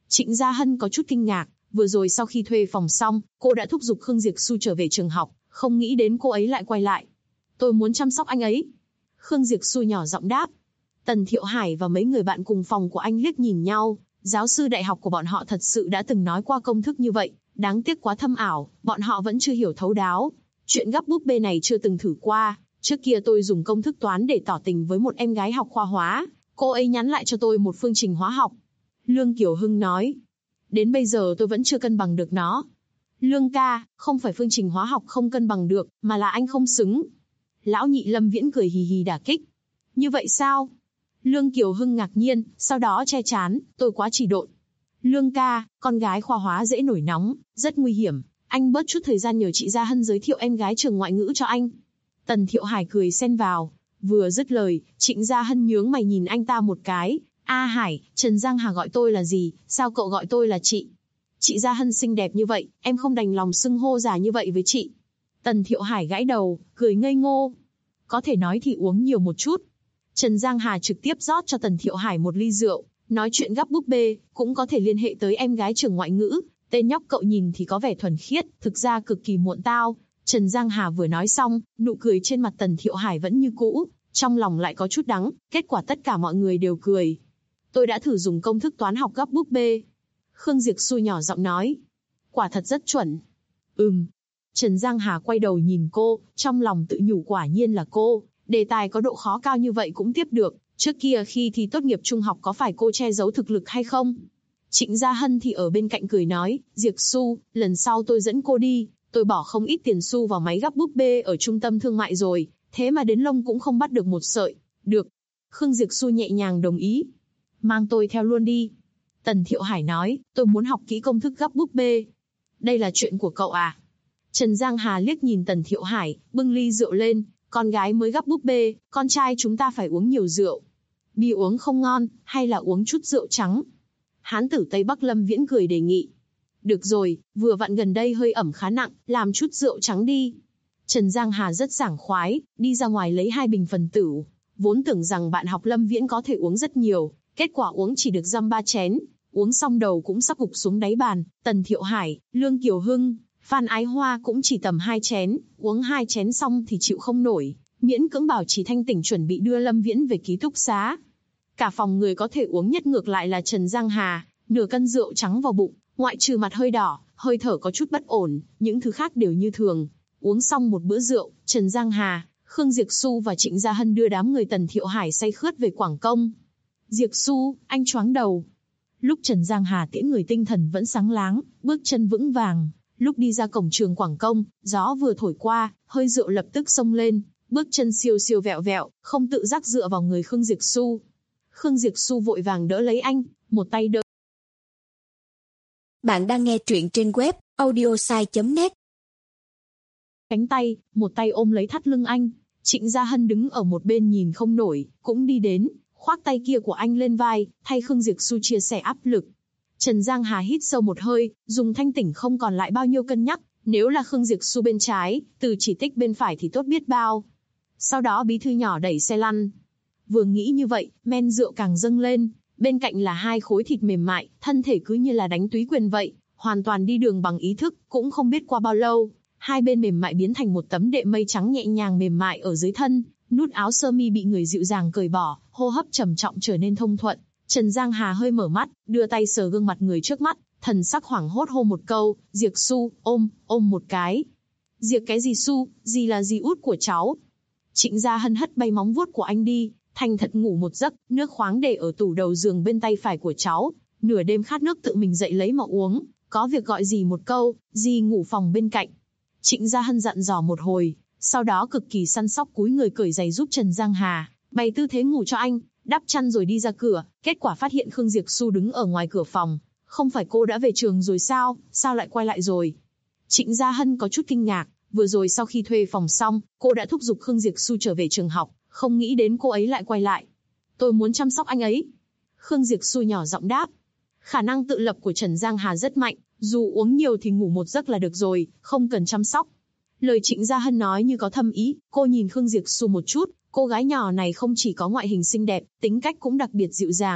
Trịnh Gia Hân có chút kinh ngạc, vừa rồi sau khi thuê phòng xong, cô đã thúc giục Khương Diệp Xu trở về trường học, không nghĩ đến cô ấy lại quay lại. Tôi muốn chăm sóc anh ấy. Khương Diệp Xu nhỏ giọng đáp. Tần Thiệu Hải và mấy người bạn cùng phòng của anh liếc nhìn nhau, giáo sư đại học của bọn họ thật sự đã từng nói qua công thức như vậy, đáng tiếc quá thâm ảo, bọn họ vẫn chưa hiểu thấu đáo. Chuyện gấp búp bê này chưa từng thử qua, trước kia tôi dùng công thức toán để tỏ tình với một em gái học khoa hóa, cô ấy nhắn lại cho tôi một phương trình hóa học. Lương Kiều Hưng nói, đến bây giờ tôi vẫn chưa cân bằng được nó. Lương ca, không phải phương trình hóa học không cân bằng được, mà là anh không xứng. Lão nhị Lâm Viễn cười hì hì đả kích. Như vậy sao? Lương Kiều Hưng ngạc nhiên, sau đó che chán, tôi quá trì độn. Lương ca, con gái khoa hóa dễ nổi nóng, rất nguy hiểm, anh bớt chút thời gian nhờ chị Gia Hân giới thiệu em gái trường ngoại ngữ cho anh. Tần Thiệu Hải cười xen vào, vừa dứt lời, Trịnh Gia Hân nhướng mày nhìn anh ta một cái. A Hải, Trần Giang Hà gọi tôi là gì, sao cậu gọi tôi là chị? Chị Gia Hân xinh đẹp như vậy, em không đành lòng xưng hô giả như vậy với chị. Tần Thiệu Hải gãi đầu, cười ngây ngô. Có thể nói thì uống nhiều một chút. Trần Giang Hà trực tiếp rót cho Tần Thiệu Hải một ly rượu, nói chuyện gắp búp bê, cũng có thể liên hệ tới em gái trường ngoại ngữ. Tên nhóc cậu nhìn thì có vẻ thuần khiết, thực ra cực kỳ muộn tao. Trần Giang Hà vừa nói xong, nụ cười trên mặt Tần Thiệu Hải vẫn như cũ, trong lòng lại có chút đắng, kết quả tất cả mọi người đều cười. Tôi đã thử dùng công thức toán học gấp búp bê. Khương Diệp Xu nhỏ giọng nói. Quả thật rất chuẩn. Trần Giang Hà quay đầu nhìn cô, trong lòng tự nhủ quả nhiên là cô. Đề tài có độ khó cao như vậy cũng tiếp được. Trước kia khi thi tốt nghiệp trung học có phải cô che giấu thực lực hay không? Trịnh Gia Hân thì ở bên cạnh cười nói. Diệp Xu, lần sau tôi dẫn cô đi. Tôi bỏ không ít tiền xu vào máy gấp búp bê ở trung tâm thương mại rồi. Thế mà đến lông cũng không bắt được một sợi. Được. Khương Diệp Xu nhẹ nhàng đồng ý. Mang tôi theo luôn đi. Tần Thiệu Hải nói, tôi muốn học kỹ công thức gấp búp bê. Đây là chuyện của cậu à? Trần Giang Hà liếc nhìn Tần Thiệu Hải, bưng ly rượu lên. Con gái mới gấp búp bê, con trai chúng ta phải uống nhiều rượu. Bia uống không ngon, hay là uống chút rượu trắng? Hán tử Tây Bắc Lâm Viễn cười đề nghị. Được rồi, vừa vặn gần đây hơi ẩm khá nặng, làm chút rượu trắng đi. Trần Giang Hà rất sảng khoái, đi ra ngoài lấy 2 bình phần tử. Vốn tưởng rằng bạn học Lâm Viễn có thể uống rất nhiều, kết quả uống chỉ được dăm 3 chén. Uống xong đầu cũng sắp gục xuống đáy bàn. Tần Thiệu Hải, Lương Kiều Hưng, Phan Ái Hoa cũng chỉ tầm 2 chén, uống 2 chén xong thì chịu không nổi, miễn cưỡng bảo trì thanh tỉnh chuẩn bị đưa Lâm Viễn về ký túc xá. Cả phòng người có thể uống nhất ngược lại là Trần Giang Hà, nửa cân rượu trắng vào bụng, ngoại trừ mặt hơi đỏ, hơi thở có chút bất ổn, những thứ khác đều như thường. Uống xong một bữa rượu, Trần Giang Hà, Khương Diệp Xu và Trịnh Gia Hân đưa đám người Tần Thiệu Hải say khướt về Quảng Công. Diệp Xu, anh choáng đầu. Lúc Trần Giang Hà tiễn người tinh thần vẫn sáng láng, bước chân vững vàng. Lúc đi ra cổng trường Quảng Công, gió vừa thổi qua, hơi rượu lập tức xông lên, bước chân siêu siêu vẹo vẹo, không tự giác dựa vào người Khương Diệp Xu. Khương Diệp Xu vội vàng đỡ lấy anh, một tay đỡ. Bạn đang nghe truyện trên web audiosai.net. Cánh tay, một tay ôm lấy thắt lưng anh. Trịnh Gia Hân đứng ở một bên nhìn không nổi, cũng đi đến, khoác tay kia của anh lên vai, thay Khương Diệp Xu chia sẻ áp lực. Trần Giang Hà hít sâu một hơi, dùng thanh tỉnh không còn lại bao nhiêu cân nhắc, nếu là Khương Diệp Xu bên trái, Từ Chỉ Tích bên phải thì tốt biết bao. Sau đó bí thư nhỏ đẩy xe lăn. Vừa nghĩ như vậy, men rượu càng dâng lên, bên cạnh là 2 khối thịt mềm mại, thân thể cứ như là đánh túy quyền vậy, hoàn toàn đi đường bằng ý thức, cũng không biết qua bao lâu, hai bên mềm mại biến thành một tấm đệm mây trắng nhẹ nhàng mềm mại ở dưới thân, nút áo sơ mi bị người dịu dàng cởi bỏ, hô hấp trầm trọng trở nên thông thuận. Trần Giang Hà hơi mở mắt, đưa tay sờ gương mặt người trước mắt, thần sắc hoảng hốt hô một câu, Diệp Xu, ôm một cái. Diệp cái gì Xu, gì là gì út của cháu. Trịnh Gia Hân hất bay móng vuốt của anh đi, thành thật ngủ một giấc, nước khoáng để ở tủ đầu giường bên tay phải của cháu. Nửa đêm khát nước tự mình dậy lấy mà uống, có việc gọi dì một câu, dì ngủ phòng bên cạnh. Trịnh Gia Hân dặn dò một hồi, sau đó cực kỳ săn sóc cúi người cởi giày giúp Trần Giang Hà, bày tư thế ngủ cho anh, đắp chăn rồi đi ra cửa, kết quả phát hiện Khương Diệp Xu đứng ở ngoài cửa phòng. Không phải cô đã về trường rồi sao, sao lại quay lại rồi? Trịnh Gia Hân có chút kinh ngạc, vừa rồi sau khi thuê phòng xong, cô đã thúc giục Khương Diệp Xu trở về trường học, không nghĩ đến cô ấy lại quay lại. Tôi muốn chăm sóc anh ấy. Khương Diệp Xu nhỏ giọng đáp. Khả năng tự lập của Trần Giang Hà rất mạnh, dù uống nhiều thì ngủ một giấc là được rồi, không cần chăm sóc. Lời Trịnh Gia Hân nói như có thâm ý, cô nhìn Khương Diệp Xu một chút, cô gái nhỏ này không chỉ có ngoại hình xinh đẹp, tính cách cũng đặc biệt dịu dàng,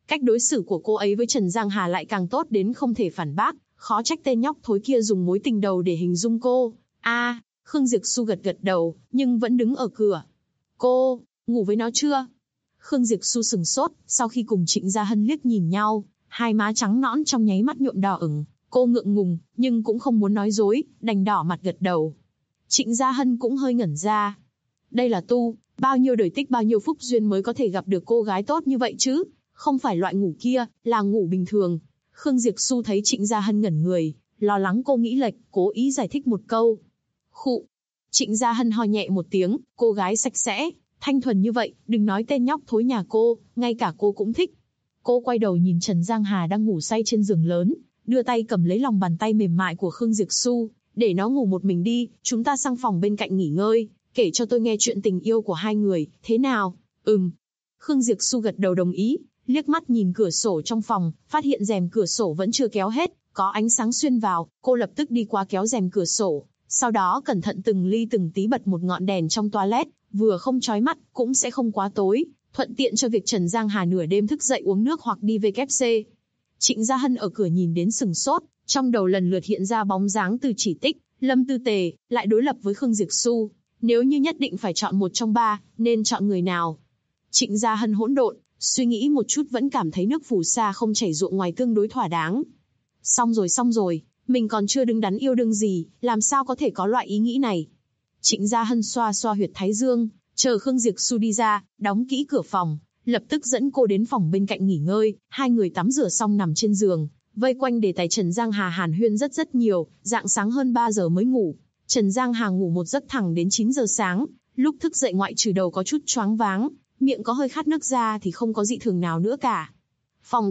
Cách đối xử của cô ấy với Trần Giang Hà lại càng tốt đến không thể phản bác, khó trách tên nhóc thối kia dùng mối tình đầu để hình dung cô. Khương Diệp Xu gật gật đầu, nhưng vẫn đứng ở cửa. Cô, ngủ với nó chưa? Khương Diệp Xu sừng sốt, sau khi cùng Trịnh Gia Hân liếc nhìn nhau, hai má trắng nõn trong nháy mắt nhuộm đỏ ửng. Cô ngượng ngùng, nhưng cũng không muốn nói dối, đành đỏ mặt gật đầu. Trịnh Gia Hân cũng hơi ngẩn ra. Đây là bao nhiêu đời tích bao nhiêu phúc duyên mới có thể gặp được cô gái tốt như vậy chứ? Không phải loại ngủ kia, là ngủ bình thường. Khương Diệp Xu thấy Trịnh Gia Hân ngẩn người, lo lắng cô nghĩ lệch, cố ý giải thích một câu. Khụ. Trịnh Gia Hân ho nhẹ một tiếng, cô gái sạch sẽ, thanh thuần như vậy, đừng nói tên nhóc thối nhà cô, ngay cả cô cũng thích. Cô quay đầu nhìn Trần Giang Hà đang ngủ say trên giường lớn, đưa tay cầm lấy lòng bàn tay mềm mại của Khương Diệp Xu, để nó ngủ một mình đi, chúng ta sang phòng bên cạnh nghỉ ngơi, kể cho tôi nghe chuyện tình yêu của hai người, thế nào? Khương Diệp Xu gật đầu đồng ý, liếc mắt nhìn cửa sổ trong phòng, phát hiện rèm cửa sổ vẫn chưa kéo hết, có ánh sáng xuyên vào, cô lập tức đi qua kéo rèm cửa sổ, sau đó cẩn thận từng ly từng tí bật một ngọn đèn trong toilet, vừa không chói mắt, cũng sẽ không quá tối, thuận tiện cho việc Trần Giang Hà nửa đêm thức dậy uống nước hoặc đi WC. Trịnh Gia Hân ở cửa nhìn đến sừng sốt, trong đầu lần lượt hiện ra bóng dáng Từ Chỉ Tích, Lâm Tư Tề, lại đối lập với Khương Diệp Xu. Nếu như nhất định phải chọn một trong ba, nên chọn người nào? Trịnh Gia Hân hỗn độn, suy nghĩ một chút vẫn cảm thấy nước phù sa không chảy ruộng ngoài tương đối thỏa đáng. Xong rồi, mình còn chưa đứng đắn yêu đương gì, làm sao có thể có loại ý nghĩ này? Trịnh Gia Hân xoa xoa huyệt thái dương, chờ Khương Diệp Xu đi ra, đóng kỹ cửa phòng, lập tức dẫn cô đến phòng bên cạnh nghỉ ngơi, hai người tắm rửa xong nằm trên giường, vây quanh đề tài Trần Giang Hà hàn huyên rất nhiều, rạng sáng hơn 3 giờ mới ngủ. Trần Giang Hà ngủ một giấc thẳng đến 9 giờ sáng, lúc thức dậy ngoại trừ đầu có chút choáng váng, miệng có hơi khát nước ra thì không có dị thường nào nữa cả. Phòng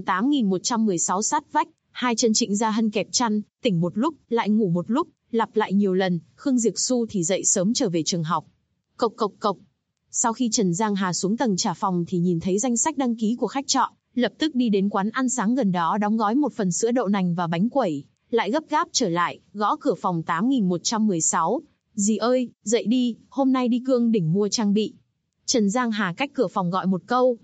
8116 sát vách, hai chân Trịnh Gia Hân kẹp chăn, tỉnh một lúc, lại ngủ một lúc, lặp lại nhiều lần, Khương Diệp Xu thì dậy sớm trở về trường học. Cộc cộc cộc. Sau khi Trần Giang Hà xuống tầng trả phòng thì nhìn thấy danh sách đăng ký của khách trọ, lập tức đi đến quán ăn sáng gần đó đóng gói một phần sữa đậu nành và bánh quẩy, lại gấp gáp trở lại, gõ cửa phòng 8116. Dì ơi, dậy đi, hôm nay đi Cương Đỉnh mua trang bị. Trần Giang Hà cách cửa phòng gọi một câu.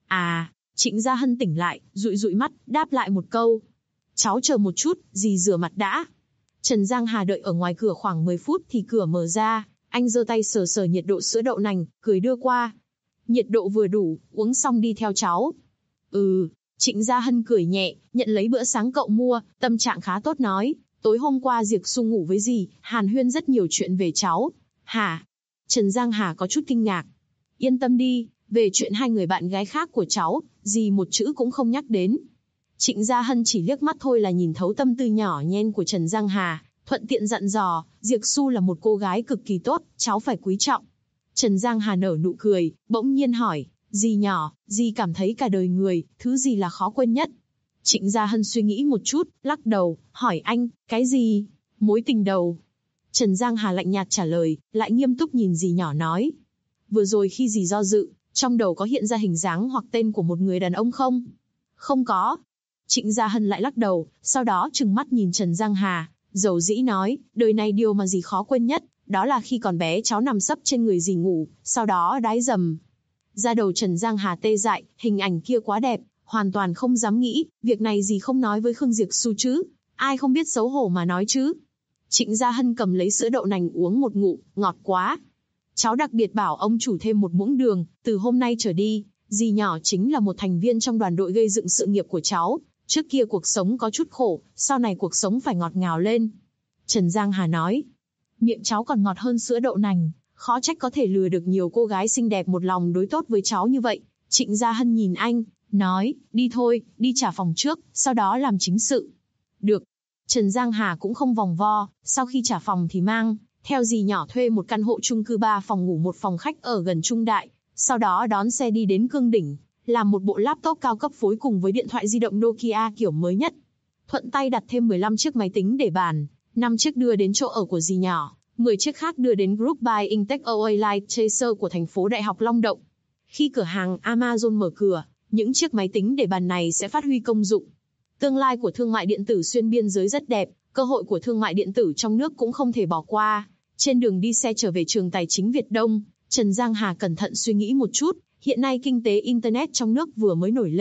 Trịnh Gia Hân tỉnh lại, dụi mắt, đáp lại một câu. Cháu chờ một chút, dì rửa mặt đã. Trần Giang Hà đợi ở ngoài cửa khoảng 10 phút thì cửa mở ra, anh giơ tay sờ sờ nhiệt độ sữa đậu nành, cười đưa qua. Nhiệt độ vừa đủ, uống xong đi theo cháu. Trịnh Gia Hân cười nhẹ, nhận lấy bữa sáng cậu mua, tâm trạng khá tốt nói. Tối hôm qua Diệp Xu ngủ với dì, hàn huyên rất nhiều chuyện về cháu. Hả? Trần Giang Hà có chút kinh ngạc. Yên tâm đi, về chuyện hai người bạn gái khác của cháu, dì một chữ cũng không nhắc đến. Trịnh Gia Hân chỉ liếc mắt thôi là nhìn thấu tâm tư nhỏ nhen của Trần Giang Hà, thuận tiện dặn dò, Diệp Xu là một cô gái cực kỳ tốt, cháu phải quý trọng. Trần Giang Hà nở nụ cười, bỗng nhiên hỏi, dì nhỏ, dì cảm thấy cả đời người, thứ gì là khó quên nhất? Trịnh Gia Hân suy nghĩ một chút, lắc đầu, hỏi anh, cái gì? Mối tình đầu. Trần Giang Hà lạnh nhạt trả lời, lại nghiêm túc nhìn dì nhỏ nói. Vừa rồi khi dì do dự, trong đầu có hiện ra hình dáng hoặc tên của một người đàn ông không? Không có. Trịnh Gia Hân lại lắc đầu, sau đó trừng mắt nhìn Trần Giang Hà, dầu dĩ nói, đời này điều mà dì khó quên nhất, đó là khi còn bé cháu nằm sấp trên người dì ngủ, sau đó đái dầm. Da đầu Trần Giang Hà tê dại, hình ảnh kia quá đẹp, hoàn toàn không dám nghĩ, việc này dì không nói với Khương Diệp Xu chứ, ai không biết xấu hổ mà nói chứ. Trịnh Gia Hân cầm lấy sữa đậu nành uống một ngụm, ngọt quá. Cháu đặc biệt bảo ông chủ thêm một muỗng đường, từ hôm nay trở đi, dì nhỏ chính là một thành viên trong đoàn đội gây dựng sự nghiệp của cháu. Trước kia cuộc sống có chút khổ, sau này cuộc sống phải ngọt ngào lên. Trần Giang Hà nói, miệng cháu còn ngọt hơn sữa đậu nành, khó trách có thể lừa được nhiều cô gái xinh đẹp một lòng đối tốt với cháu như vậy. Trịnh Gia Hân nhìn anh, nói, đi thôi, đi trả phòng trước, sau đó làm chính sự. Được. Trần Giang Hà cũng không vòng vo, sau khi trả phòng thì mang theo dì nhỏ thuê một căn hộ chung cư 3 phòng ngủ 1 phòng khách ở gần Trung Đại, sau đó đón xe đi đến Cương Đỉnh, làm một bộ laptop cao cấp phối cùng với điện thoại di động Nokia kiểu mới nhất. Thuận tay đặt thêm 15 chiếc máy tính để bàn, 5 chiếc đưa đến chỗ ở của dì nhỏ, 10 chiếc khác đưa đến Group by Intech OA Light Chaser của thành phố Đại học Long Động. Khi cửa hàng Amazon mở cửa, những chiếc máy tính để bàn này sẽ phát huy công dụng. Tương lai của thương mại điện tử xuyên biên giới rất đẹp, cơ hội của thương mại điện tử trong nước cũng không thể bỏ qua. Trên đường đi xe trở về trường Tài chính Việt Đông, Trần Giang Hà cẩn thận suy nghĩ một chút, hiện nay kinh tế Internet trong nước vừa mới nổi lên,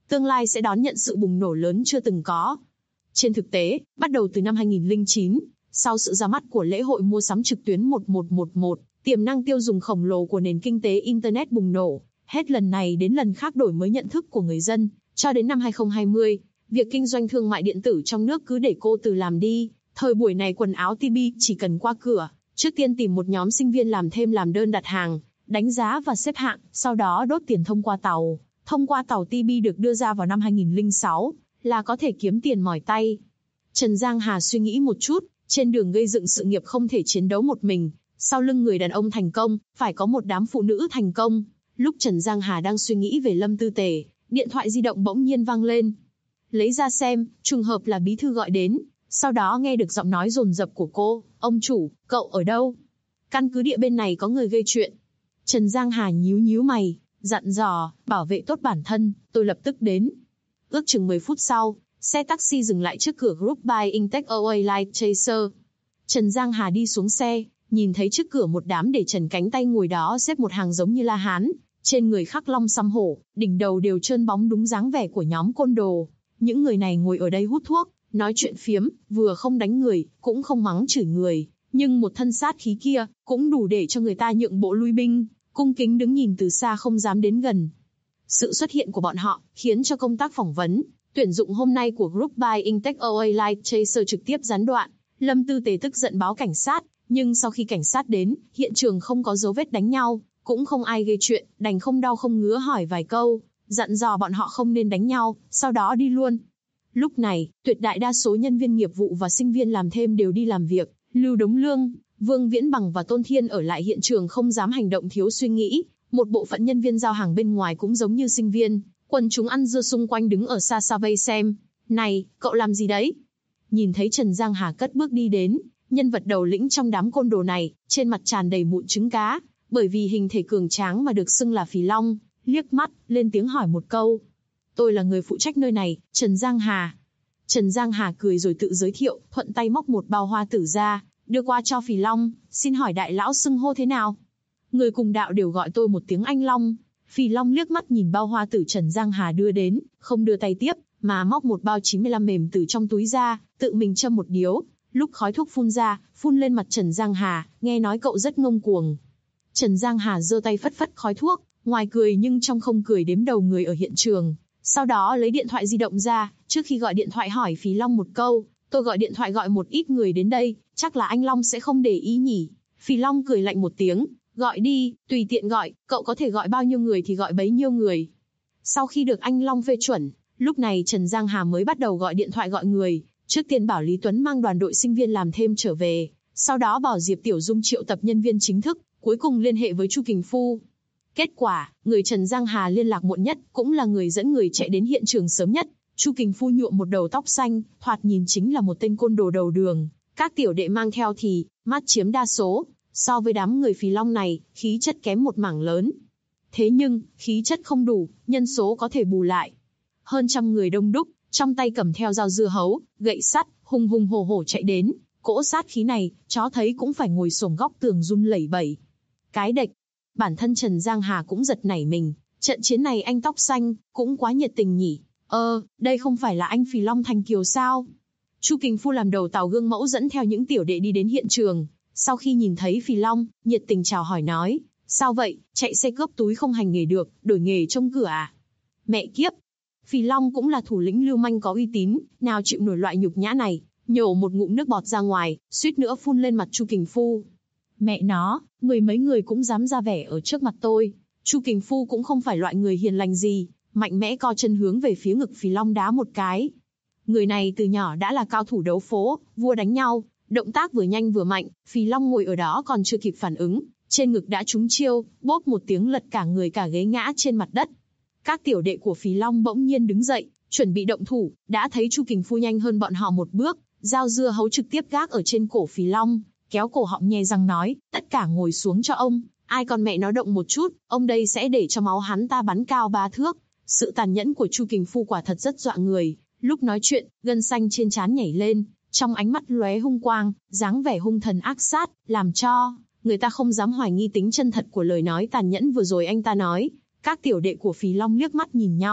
tương lai sẽ đón nhận sự bùng nổ lớn chưa từng có. Trên thực tế, bắt đầu từ năm 2009, sau sự ra mắt của lễ hội mua sắm trực tuyến 1111, tiềm năng tiêu dùng khổng lồ của nền kinh tế Internet bùng nổ, hết lần này đến lần khác đổi mới nhận thức của người dân, cho đến năm 2020, việc kinh doanh thương mại điện tử trong nước cứ để cô từ làm đi. Thời buổi này quần áo TB chỉ cần qua cửa, trước tiên tìm một nhóm sinh viên làm thêm làm đơn đặt hàng, đánh giá và xếp hạng, sau đó đốt tiền thông qua tàu. Thông qua tàu TB được đưa ra vào năm 2006, là có thể kiếm tiền mỏi tay. Trần Giang Hà suy nghĩ một chút, trên đường gây dựng sự nghiệp không thể chiến đấu một mình, sau lưng người đàn ông thành công, phải có một đám phụ nữ thành công. Lúc Trần Giang Hà đang suy nghĩ về Lâm Tư Tề, điện thoại di động bỗng nhiên vang lên. Lấy ra xem, trùng hợp là bí thư gọi đến, sau đó nghe được giọng nói dồn dập của cô, ông chủ, cậu ở đâu? Căn cứ địa bên này có người gây chuyện. Trần Giang Hà nhíu mày, dặn dò, bảo vệ tốt bản thân, tôi lập tức đến. Ước chừng 10 phút sau, xe taxi dừng lại trước cửa Group Buy Intech OA Light Chaser. Trần Giang Hà đi xuống xe, nhìn thấy trước cửa một đám để trần cánh tay ngồi đó xếp một hàng giống như La Hán, trên người khắc long xăm hổ, đỉnh đầu đều trơn bóng đúng dáng vẻ của nhóm côn đồ. Những người này ngồi ở đây hút thuốc, nói chuyện phiếm, vừa không đánh người, cũng không mắng chửi người, nhưng một thân sát khí kia, cũng đủ để cho người ta nhượng bộ lui binh, cung kính đứng nhìn từ xa không dám đến gần. Sự xuất hiện của bọn họ, khiến cho công tác phỏng vấn, tuyển dụng hôm nay của Group Buy Intech OA Light Chaser trực tiếp gián đoạn. Lâm Tư Tề tức giận báo cảnh sát, nhưng sau khi cảnh sát đến, hiện trường không có dấu vết đánh nhau, cũng không ai gây chuyện, đành không đau không ngứa hỏi vài câu, dặn dò bọn họ không nên đánh nhau, sau đó đi luôn. Lúc này, tuyệt đại đa số nhân viên nghiệp vụ và sinh viên làm thêm đều đi làm việc, Lưu Đống Lương, Vương Viễn Bằng và Tôn Thiên ở lại hiện trường không dám hành động thiếu suy nghĩ, một bộ phận nhân viên giao hàng bên ngoài cũng giống như sinh viên, quần chúng ăn dưa xung quanh đứng ở xa xa vây xem. Này, cậu làm gì đấy? Nhìn thấy Trần Giang Hà cất bước đi đến, nhân vật đầu lĩnh trong đám côn đồ này, trên mặt tràn đầy mụn trứng cá, bởi vì hình thể cường tráng mà được xưng là Phì Long, liếc mắt, lên tiếng hỏi một câu. Tôi là người phụ trách nơi này, Trần Giang Hà. Trần Giang Hà cười rồi tự giới thiệu, thuận tay móc một bao hoa tử ra, đưa qua cho Phì Long, xin hỏi đại lão xưng hô thế nào? Người cùng đạo đều gọi tôi một tiếng anh Long. Phì Long liếc mắt nhìn bao hoa tử Trần Giang Hà đưa đến, không đưa tay tiếp, mà móc một bao 95 mềm từ trong túi ra, tự mình châm một điếu. Lúc khói thuốc phun ra, phun lên mặt Trần Giang Hà, nghe nói cậu rất ngông cuồng. Trần Giang Hà giơ tay phất phất khói thuốc, ngoài cười nhưng trong không cười đếm đầu người ở hiện trường. Sau đó lấy điện thoại di động ra, trước khi gọi điện thoại hỏi Phì Long một câu, tôi gọi điện thoại gọi một ít người đến đây, chắc là anh Long sẽ không để ý nhỉ. Phì Long cười lạnh một tiếng, gọi đi, tùy tiện gọi, cậu có thể gọi bao nhiêu người thì gọi bấy nhiêu người. Sau khi được anh Long phê chuẩn, lúc này Trần Giang Hà mới bắt đầu gọi điện thoại gọi người, trước tiên bảo Lý Tuấn mang đoàn đội sinh viên làm thêm trở về, sau đó bảo Diệp Tiểu Dung triệu tập nhân viên chính thức, cuối cùng liên hệ với Chu Kình Phu. Kết quả, người Trần Giang Hà liên lạc muộn nhất, cũng là người dẫn người chạy đến hiện trường sớm nhất. Chu Kình Phu nhuộm một đầu tóc xanh, thoạt nhìn chính là một tên côn đồ đầu đường. Các tiểu đệ mang theo thì, mắt chiếm đa số. So với đám người Phì Long này, khí chất kém một mảng lớn. Thế nhưng, khí chất không đủ, nhân số có thể bù lại. Hơn trăm người đông đúc, trong tay cầm theo dao dưa hấu, gậy sắt, hùng hùng hổ hổ chạy đến. Cỗ sát khí này, chó thấy cũng phải ngồi xổm góc tường run lẩy bẩy. Cái đệch. Bản thân Trần Giang Hà cũng giật nảy mình, trận chiến này anh tóc xanh, cũng quá nhiệt tình nhỉ. Đây không phải là anh Phì Long Thành Kiều sao? Chu Kình Phu làm đầu tàu gương mẫu dẫn theo những tiểu đệ đi đến hiện trường. Sau khi nhìn thấy Phì Long, nhiệt tình chào hỏi nói, sao vậy, chạy xe cướp túi không hành nghề được, đổi nghề trông cửa à? Mẹ kiếp! Phì Long cũng là thủ lĩnh lưu manh có uy tín, nào chịu nổi loại nhục nhã này, nhổ một ngụm nước bọt ra ngoài, suýt nữa phun lên mặt Chu Kình Phu. Mẹ nó, mười mấy người cũng dám ra vẻ ở trước mặt tôi. Chu Kình Phu cũng không phải loại người hiền lành gì, mạnh mẽ co chân hướng về phía ngực Phì Long đá một cái. Người này từ nhỏ đã là cao thủ đấu phố, vua đánh nhau, động tác vừa nhanh vừa mạnh. Phì Long ngồi ở đó còn chưa kịp phản ứng, trên ngực đã trúng chiêu, bốp một tiếng lật cả người cả ghế ngã trên mặt đất. Các tiểu đệ của Phì Long bỗng nhiên đứng dậy, chuẩn bị động thủ, đã thấy Chu Kình Phu nhanh hơn bọn họ một bước, dao dưa hấu trực tiếp gác ở trên cổ Phì Long, kéo cổ họng nhe răng nói, tất cả ngồi xuống cho ông, ai còn mẹ nó động một chút, ông đây sẽ để cho máu hắn ta bắn cao 3 thước. Sự tàn nhẫn của Chu Kình Phu quả thật rất dọa người, lúc nói chuyện, gân xanh trên trán nhảy lên, trong ánh mắt lóe hung quang, dáng vẻ hung thần ác sát, làm cho người ta không dám hoài nghi tính chân thật của lời nói tàn nhẫn vừa rồi anh ta nói. Các tiểu đệ của Phì Long liếc mắt nhìn nhau,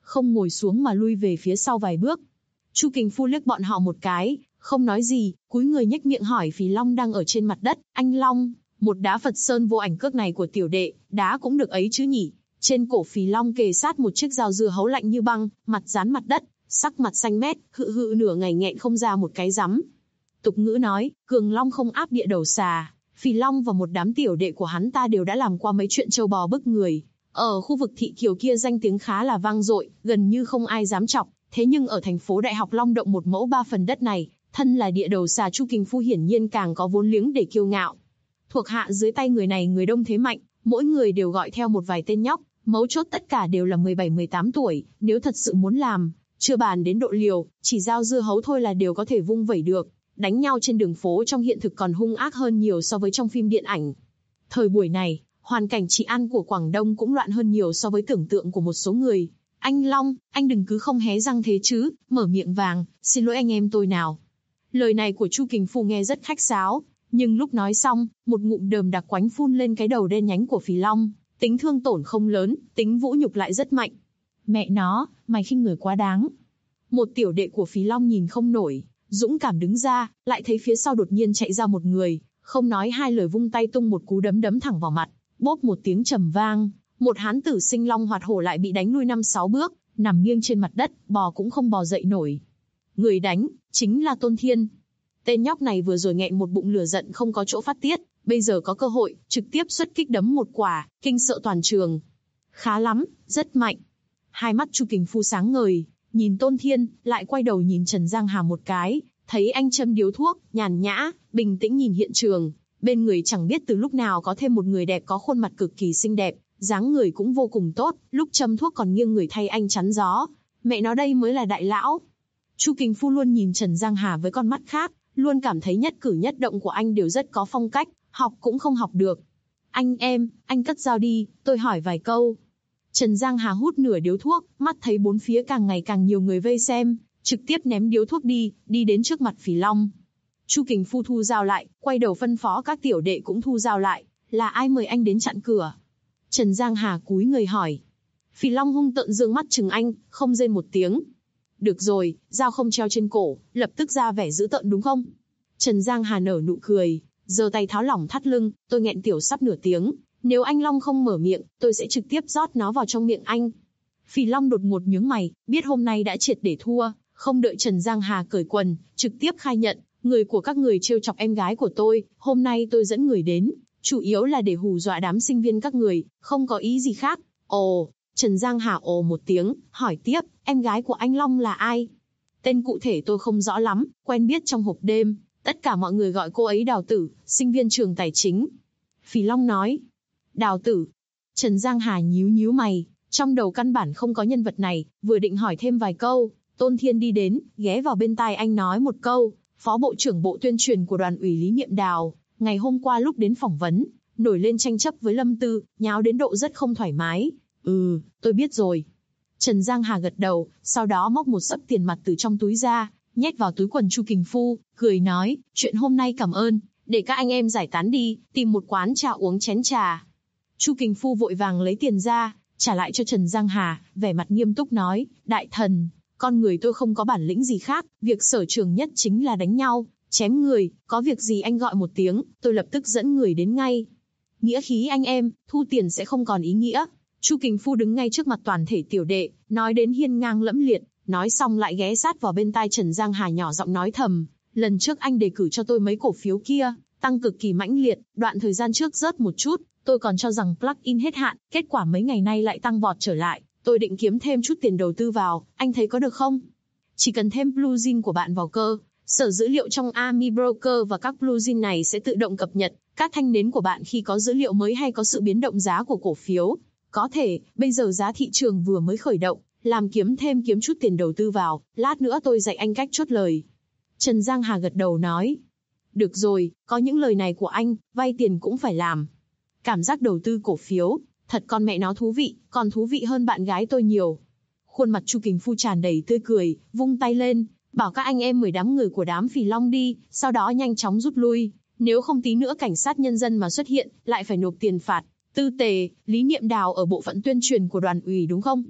không ngồi xuống mà lui về phía sau vài bước. Chu Kình Phu liếc bọn họ một cái, không nói gì, cúi người nhếch miệng hỏi Phì Long đang ở trên mặt đất, anh Long, một đá Phật Sơn vô ảnh cước này của tiểu đệ, đá cũng được ấy chứ nhỉ? Trên cổ Phì Long kề sát một chiếc dao dưa hấu lạnh như băng, mặt dán mặt đất, sắc mặt xanh mét, hự nửa ngày nghẹn không ra một cái rắm. Tục ngữ nói, cường long không áp địa đầu xà, Phì Long và một đám tiểu đệ của hắn ta đều đã làm qua mấy chuyện trâu bò bức người. Ở khu vực thị kiều kia danh tiếng khá là vang dội, gần như không ai dám chọc, thế nhưng ở thành phố Đại học Long Động 1 mẫu 3 phần đất này, thân là địa đầu xà Chu Kình Phu hiển nhiên càng có vốn liếng để kiêu ngạo. Thuộc hạ dưới tay người này người đông thế mạnh, mỗi người đều gọi theo một vài tên nhóc, mấu chốt tất cả đều là 17-18 tuổi, nếu thật sự muốn làm, chưa bàn đến độ liều, chỉ dao dưa hấu thôi là đều có thể vung vẩy được. Đánh nhau trên đường phố trong hiện thực còn hung ác hơn nhiều so với trong phim điện ảnh. Thời buổi này, hoàn cảnh trị an của Quảng Đông cũng loạn hơn nhiều so với tưởng tượng của một số người. Anh Long, anh đừng cứ không hé răng thế chứ, mở miệng vàng, xin lỗi anh em tôi nào. Lời này của Chu Kình Phu nghe rất khách sáo, nhưng lúc nói xong, một ngụm đờm đặc quánh phun lên cái đầu đen nhánh của Phì Long, tính thương tổn không lớn, tính vũ nhục lại rất mạnh. Mẹ nó, mày khinh người quá đáng. Một tiểu đệ của Phì Long nhìn không nổi, dũng cảm đứng ra, lại thấy phía sau đột nhiên chạy ra một người, không nói hai lời vung tay tung một cú đấm đấm thẳng vào mặt, bốp một tiếng trầm vang, một hán tử sinh long hoạt hổ lại bị đánh lui 5-6 bước, nằm nghiêng trên mặt đất, bò cũng không bò dậy nổi. Người đánh, chính là Tôn Thiên. Tên nhóc này vừa rồi nghẹn một bụng lửa giận không có chỗ phát tiết, bây giờ có cơ hội, trực tiếp xuất kích đấm một quả, kinh sợ toàn trường. Khá lắm, rất mạnh. Hai mắt Chu Kình Phu sáng ngời, nhìn Tôn Thiên, lại quay đầu nhìn Trần Giang Hà một cái, thấy anh châm điếu thuốc, nhàn nhã, bình tĩnh nhìn hiện trường. Bên người chẳng biết từ lúc nào có thêm một người đẹp có khuôn mặt cực kỳ xinh đẹp, dáng người cũng vô cùng tốt, lúc châm thuốc còn nghiêng người thay anh chắn gió. Mẹ nó đây mới là đại lão. Chu Kình Phu luôn nhìn Trần Giang Hà với con mắt khác, luôn cảm thấy nhất cử nhất động của anh đều rất có phong cách, học cũng không học được. Anh em, anh cất dao đi, tôi hỏi vài câu. Trần Giang Hà hút nửa điếu thuốc, mắt thấy bốn phía càng ngày càng nhiều người vây xem, trực tiếp ném điếu thuốc đi đến trước mặt Phì Long. Chu Kình Phu thu dao lại, quay đầu phân phó các tiểu đệ cũng thu dao lại, là ai mời anh đến chặn cửa? Trần Giang Hà cúi người hỏi. Phì Long hung tợn dương mắt chừng anh, không rên một tiếng. Được rồi, dao không treo trên cổ, lập tức ra vẻ dữ tợn đúng không? Trần Giang Hà nở nụ cười, giơ tay tháo lỏng thắt lưng, tôi nghẹn tiểu sắp nửa tiếng, nếu anh Long không mở miệng, tôi sẽ trực tiếp rót nó vào trong miệng anh. Phì Long đột ngột nhướng mày, biết hôm nay đã triệt để thua, không đợi Trần Giang Hà cởi quần, trực tiếp khai nhận, người của các người trêu chọc em gái của tôi, hôm nay tôi dẫn người đến, chủ yếu là để hù dọa đám sinh viên các người, không có ý gì khác. Ồ, Trần Giang Hà ồ một tiếng, hỏi tiếp, em gái của anh Long là ai? Tên cụ thể tôi không rõ lắm, quen biết trong hộp đêm, tất cả mọi người gọi cô ấy Đào Tử, sinh viên trường tài chính. Phì Long nói, Đào Tử. Trần Giang Hà nhíu mày, trong đầu căn bản không có nhân vật này, vừa định hỏi thêm vài câu, Tôn Thiên đi đến, ghé vào bên tai anh nói một câu, Phó Bộ trưởng Bộ Tuyên truyền của Đoàn ủy Lý Niệm Đào, ngày hôm qua lúc đến phỏng vấn, nổi lên tranh chấp với Lâm Tư, nháo đến độ rất không thoải mái. Tôi biết rồi. Trần Giang Hà gật đầu, sau đó móc một xấp tiền mặt từ trong túi ra, nhét vào túi quần Chu Kình Phu, cười nói, chuyện hôm nay cảm ơn, để các anh em giải tán đi, tìm một quán trà uống chén trà. Chu Kình Phu vội vàng lấy tiền ra, trả lại cho Trần Giang Hà, vẻ mặt nghiêm túc nói, đại thần, con người tôi không có bản lĩnh gì khác, việc sở trường nhất chính là đánh nhau, chém người, có việc gì anh gọi một tiếng, tôi lập tức dẫn người đến ngay. Nghĩa khí anh em, thu tiền sẽ không còn ý nghĩa. Chu Kình Phu đứng ngay trước mặt toàn thể tiểu đệ, nói đến hiên ngang lẫm liệt, nói xong lại ghé sát vào bên tai Trần Giang Hà nhỏ giọng nói thầm, lần trước anh đề cử cho tôi mấy cổ phiếu kia, tăng cực kỳ mãnh liệt, đoạn thời gian trước rớt một chút, tôi còn cho rằng plug-in hết hạn, kết quả mấy ngày nay lại tăng vọt trở lại, tôi định kiếm thêm chút tiền đầu tư vào, anh thấy có được không? Chỉ cần thêm plugin của bạn vào cơ, sở dữ liệu trong Army Broker và các plugin này sẽ tự động cập nhật các thanh nến của bạn khi có dữ liệu mới hay có sự biến động giá của cổ phiếu. Có thể, bây giờ giá thị trường vừa mới khởi động, làm kiếm chút tiền đầu tư vào, lát nữa tôi dạy anh cách chốt lời. Trần Giang Hà gật đầu nói. Được rồi, có những lời này của anh, vay tiền cũng phải làm. Cảm giác đầu tư cổ phiếu, thật con mẹ nó thú vị, còn thú vị hơn bạn gái tôi nhiều. Khuôn mặt Chu Kình Phu tràn đầy tươi cười, vung tay lên, bảo các anh em mời đám người của đám Phì Long đi, sau đó nhanh chóng rút lui, nếu không tí nữa cảnh sát nhân dân mà xuất hiện, lại phải nộp tiền phạt. Tư Tề, Lý Niệm Đào ở bộ phận tuyên truyền của Đoàn ủy đúng không?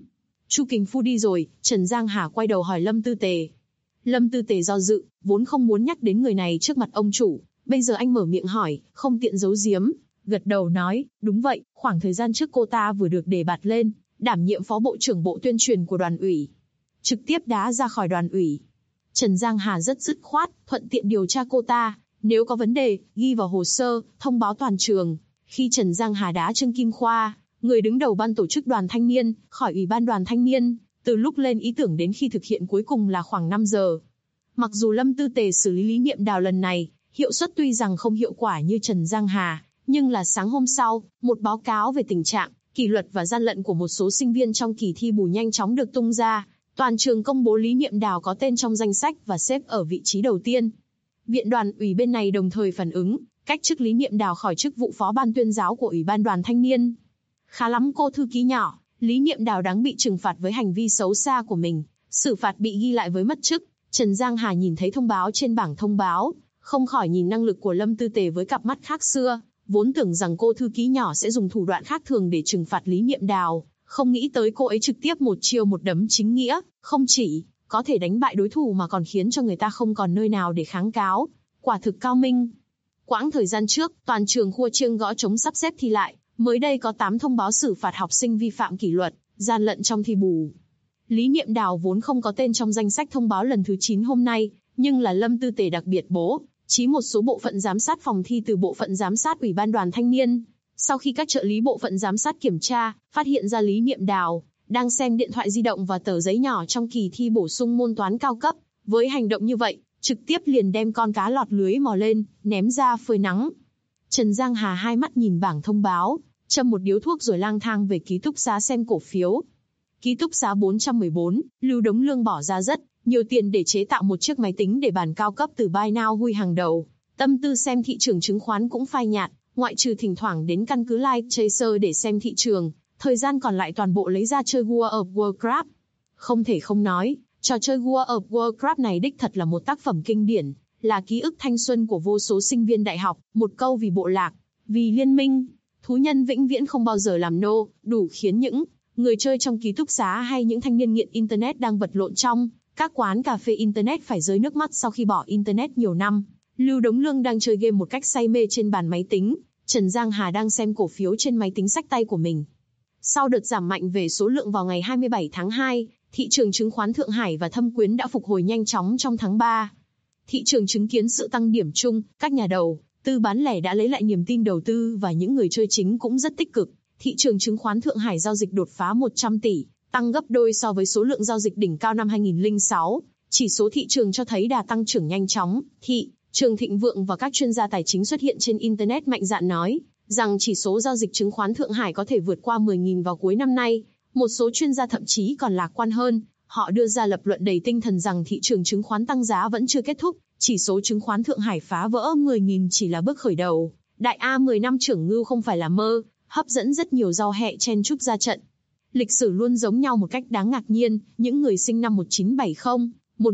Chu Kình Phu đi rồi, Trần Giang Hà quay đầu hỏi Lâm Tư Tề. Lâm Tư Tề do dự, vốn không muốn nhắc đến người này trước mặt ông chủ, bây giờ anh mở miệng hỏi, không tiện giấu giếm, gật đầu nói, đúng vậy, khoảng thời gian trước cô ta vừa được đề bạt lên, đảm nhiệm phó bộ trưởng bộ tuyên truyền của đoàn ủy, trực tiếp đá ra khỏi đoàn ủy. Trần Giang Hà rất dứt khoát, thuận tiện điều tra cô ta, nếu có vấn đề, ghi vào hồ sơ, thông báo toàn trường. Khi Trần Giang Hà đá Trương Kim Khoa, người đứng đầu ban tổ chức đoàn thanh niên, khỏi ủy ban đoàn thanh niên, từ lúc lên ý tưởng đến khi thực hiện cuối cùng là khoảng 5 giờ. Mặc dù Lâm Tư Tề xử lý Lý Niệm Đào lần này, hiệu suất tuy rằng không hiệu quả như Trần Giang Hà, nhưng là sáng hôm sau, một báo cáo về tình trạng kỷ luật và gian lận của một số sinh viên trong kỳ thi bù nhanh chóng được tung ra. Toàn trường công bố Lý Niệm Đào có tên trong danh sách và xếp ở vị trí đầu tiên. Viện đoàn ủy bên này đồng thời phản ứng, cách chức Lý Niệm Đào khỏi chức vụ phó ban tuyên giáo của Ủy ban đoàn thanh niên. Khá lắm cô thư ký nhỏ, Lý Niệm Đào đáng bị trừng phạt với hành vi xấu xa của mình, xử phạt bị ghi lại với mất chức. Trần Giang Hà nhìn thấy thông báo trên bảng thông báo, không khỏi nhìn năng lực của Lâm Tư Tề với cặp mắt khác xưa, vốn tưởng rằng cô thư ký nhỏ sẽ dùng thủ đoạn khác thường để trừng phạt Lý Niệm Đào, không nghĩ tới cô ấy trực tiếp một chiêu một đấm chính nghĩa, không chỉ có thể đánh bại đối thủ mà còn khiến cho người ta không còn nơi nào để kháng cáo, quả thực cao minh. Quãng thời gian trước, toàn trường khua chiêng gõ trống sắp xếp thi lại, mới đây có 8 thông báo xử phạt học sinh vi phạm kỷ luật, gian lận trong thi bù. Lý Niệm Đào vốn không có tên trong danh sách thông báo lần thứ 9 hôm nay, nhưng là Lâm Tư Tề đặc biệt bố trí một số bộ phận giám sát phòng thi từ bộ phận giám sát Ủy ban đoàn thanh niên. Sau khi các trợ lý bộ phận giám sát kiểm tra, phát hiện ra Lý Niệm Đào đang xem điện thoại di động và tờ giấy nhỏ trong kỳ thi bổ sung môn toán cao cấp. Với hành động như vậy, trực tiếp liền đem con cá lọt lưới mò lên, ném ra phơi nắng. Trần Giang Hà hai mắt nhìn bảng thông báo, châm một điếu thuốc rồi lang thang về ký túc xá xem cổ phiếu. Ký túc xá 414, Lưu Đống Lương bỏ ra rất nhiều tiền để chế tạo một chiếc máy tính để bàn cao cấp từ Buy Now Hui hàng đầu. Tâm tư xem thị trường chứng khoán cũng phai nhạt, ngoại trừ thỉnh thoảng đến căn cứ Live Chaser để xem thị trường, thời gian còn lại toàn bộ lấy ra chơi World of Warcraft. Không thể không nói, trò chơi World of Warcraft này đích thật là một tác phẩm kinh điển, là ký ức thanh xuân của vô số sinh viên đại học, một câu vì bộ lạc, vì liên minh, thú nhân vĩnh viễn không bao giờ làm nô, đủ khiến những người chơi trong ký túc xá hay những thanh niên nghiện Internet đang vật lộn trong các quán cà phê Internet phải rơi nước mắt sau khi bỏ Internet nhiều năm. Lưu Đống Lương đang chơi game một cách say mê trên bàn máy tính, Trần Giang Hà đang xem cổ phiếu trên máy tính xách tay của mình. Sau đợt giảm mạnh về số lượng vào ngày 27 tháng 2, thị trường chứng khoán Thượng Hải và Thâm Quyến đã phục hồi nhanh chóng trong tháng 3. Thị trường chứng kiến sự tăng điểm chung, các nhà đầu tư bán lẻ đã lấy lại niềm tin đầu tư và những người chơi chính cũng rất tích cực. Thị trường chứng khoán Thượng Hải giao dịch đột phá 100 tỷ, tăng gấp đôi so với số lượng giao dịch đỉnh cao năm 2006. Chỉ số thị trường cho thấy đà tăng trưởng nhanh chóng. Thị trường thịnh vượng và các chuyên gia tài chính xuất hiện trên Internet mạnh dạn nói rằng chỉ số giao dịch chứng khoán Thượng Hải có thể vượt qua 10.000 vào cuối năm nay. Một số chuyên gia thậm chí còn lạc quan hơn. Họ đưa ra lập luận đầy tinh thần rằng thị trường chứng khoán tăng giá vẫn chưa kết thúc. Chỉ số chứng khoán Thượng Hải phá vỡ 10.000 chỉ là bước khởi đầu. Đại A 10 năm trưởng ngưu không phải là mơ, hấp dẫn rất nhiều rau hẹ chen chúc ra trận. Lịch sử luôn giống nhau một cách đáng ngạc nhiên, những người sinh năm 1970,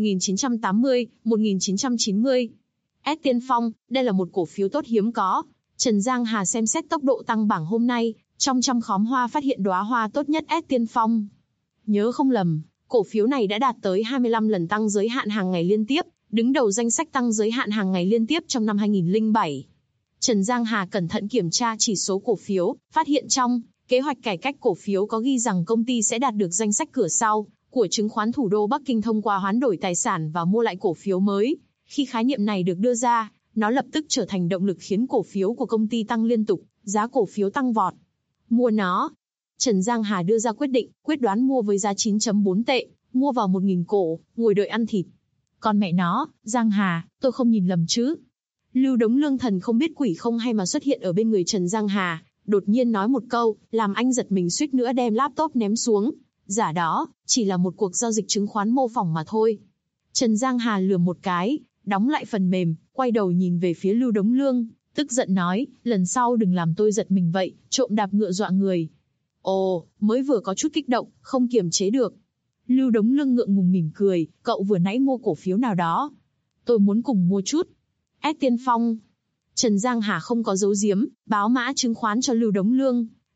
1980, 1990. S Tiên Phong, đây là một cổ phiếu tốt hiếm có. Trần Giang Hà xem xét tốc độ tăng bảng hôm nay, trong trăm khóm hoa phát hiện đóa hoa tốt nhất S Tiên Phong. Nhớ không lầm, cổ phiếu này đã đạt tới 25 lần tăng giới hạn hàng ngày liên tiếp, đứng đầu danh sách tăng giới hạn hàng ngày liên tiếp trong năm 2007. Trần Giang Hà cẩn thận kiểm tra chỉ số cổ phiếu, phát hiện trong kế hoạch cải cách cổ phiếu có ghi rằng công ty sẽ đạt được danh sách cửa sau của chứng khoán thủ đô Bắc Kinh thông qua hoán đổi tài sản và mua lại cổ phiếu mới. Khi khái niệm này được đưa ra, nó lập tức trở thành động lực khiến cổ phiếu của công ty tăng liên tục, giá cổ phiếu tăng vọt. Mua nó. Trần Giang Hà đưa ra quyết đoán mua với giá 9.4 tệ, mua vào 1.000 cổ, ngồi đợi ăn thịt. Còn mẹ nó, Giang Hà, tôi không nhìn lầm chứ? Lưu Đống Lương thần không biết quỷ không hay mà xuất hiện ở bên người Trần Giang Hà, đột nhiên nói một câu, làm anh giật mình suýt nữa đem laptop ném xuống. Giả đó, chỉ là một cuộc giao dịch chứng khoán mô phỏng mà thôi. Trần Giang Hà lườm một cái, đóng lại phần mềm, quay đầu nhìn về phía Lưu Đống Lương, tức giận nói, lần sau đừng làm tôi giật mình vậy, trộm đạp ngựa dọa người. Ồ, mới vừa có chút kích động, không kiềm chế được. Lưu Đống Lương ngượng ngùng mỉm cười, cậu vừa nãy mua cổ phiếu nào đó? Tôi muốn cùng mua chút. S Tiên Phong. Trần Giang Hà không có giấu giếm, báo mã chứng khoán cho Lưu Đống Lương.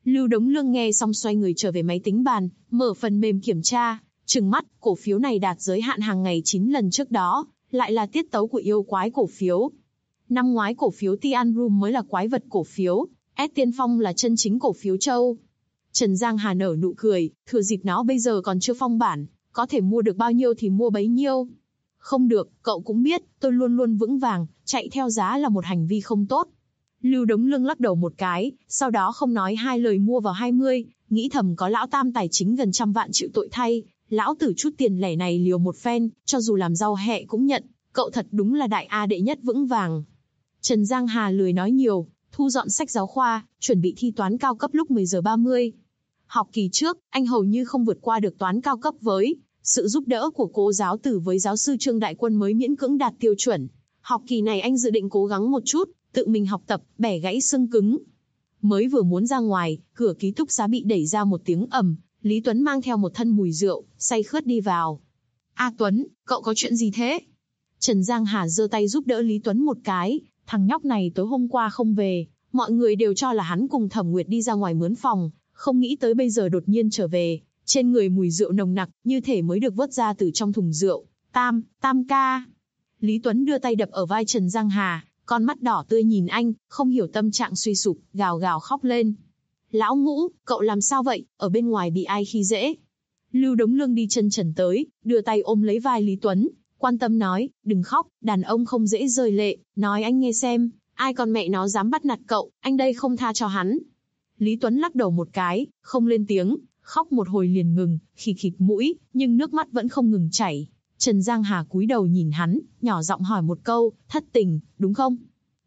Lưu Đống Lương nghe xong xoay người trở về máy tính bàn, mở phần mềm kiểm tra, trừng mắt, cổ phiếu này đạt giới hạn hàng ngày 9 lần trước đó, lại là tiết tấu của yêu quái cổ phiếu. Năm ngoái cổ phiếu Tian Room mới là quái vật cổ phiếu, S Tiên Phong là chân chính cổ phiếu châu. Trần Giang Hà nở nụ cười, thừa dịp nó bây giờ còn chưa phong bản, có thể mua được bao nhiêu thì mua bấy nhiêu. Không được, cậu cũng biết, tôi luôn luôn vững vàng, chạy theo giá là một hành vi không tốt. Lưu Đống Lương lắc đầu một cái, sau đó không nói hai lời mua vào 20, nghĩ thầm có lão tam tài chính gần 100 vạn chịu tội thay, lão tử chút tiền lẻ này liều một phen, cho dù làm rau hẹ cũng nhận, cậu thật đúng là đại A đệ nhất vững vàng. Trần Giang Hà lười nói nhiều, thu dọn sách giáo khoa, chuẩn bị thi toán cao cấp lúc 10 giờ 30. Học kỳ trước, anh hầu như không vượt qua được toán cao cấp với sự giúp đỡ của cô giáo tử với giáo sư Trương Đại Quân mới miễn cưỡng đạt tiêu chuẩn. Học kỳ này anh dự định cố gắng một chút, tự mình học tập, bẻ gãy xương cứng. Mới vừa muốn ra ngoài, cửa ký túc xá bị đẩy ra một tiếng ầm, Lý Tuấn mang theo một thân mùi rượu, say khướt đi vào. A Tuấn, cậu có chuyện gì thế? Trần Giang Hà giơ tay giúp đỡ Lý Tuấn một cái, thằng nhóc này tối hôm qua không về, mọi người đều cho là hắn cùng Thẩm Nguyệt đi ra ngoài mướn phòng, không nghĩ tới bây giờ đột nhiên trở về, trên người mùi rượu nồng nặc, như thể mới được vớt ra từ trong thùng rượu. Tam ca. Lý Tuấn đưa tay đập ở vai Trần Giang Hà, con mắt đỏ tươi nhìn anh, không hiểu tâm trạng suy sụp, gào gào khóc lên. Lão Ngũ, cậu làm sao vậy, ở bên ngoài bị ai khi dễ? Lưu Đống Lương đi chân trần tới, đưa tay ôm lấy vai Lý Tuấn, quan tâm nói, đừng khóc, đàn ông không dễ rơi lệ, nói anh nghe xem, ai còn mẹ nó dám bắt nạt cậu, anh đây không tha cho hắn. Lý Tuấn lắc đầu một cái, không lên tiếng, khóc một hồi liền ngừng, khịt khịt mũi, nhưng nước mắt vẫn không ngừng chảy. Trần Giang Hà cúi đầu nhìn hắn, nhỏ giọng hỏi một câu, thất tình, đúng không?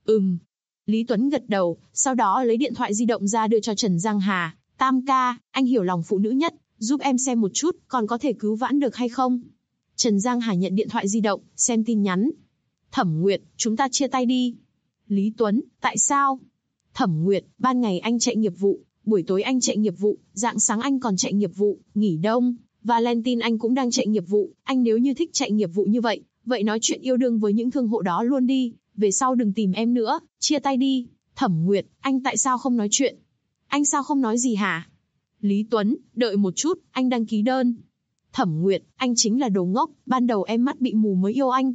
Lý Tuấn gật đầu, sau đó lấy điện thoại di động ra đưa cho Trần Giang Hà. Tam ca, anh hiểu lòng phụ nữ nhất, giúp em xem một chút, còn có thể cứu vãn được hay không? Trần Giang Hà nhận điện thoại di động, xem tin nhắn. Thẩm Nguyệt, chúng ta chia tay đi. Lý Tuấn, tại sao? Thẩm Nguyệt, ban ngày anh chạy nghiệp vụ, buổi tối anh chạy nghiệp vụ, rạng sáng anh còn chạy nghiệp vụ, nghỉ đông, Valentine anh cũng đang chạy nghiệp vụ, anh nếu như thích chạy nghiệp vụ như vậy, vậy nói chuyện yêu đương với những thương hộ đó luôn đi, về sau đừng tìm em nữa, chia tay đi. Thẩm Nguyệt, anh tại sao không nói chuyện? Anh sao không nói gì hả? Lý Tuấn, đợi một chút, anh đăng ký đơn. Thẩm Nguyệt, anh chính là đồ ngốc, ban đầu em mắt bị mù mới yêu anh,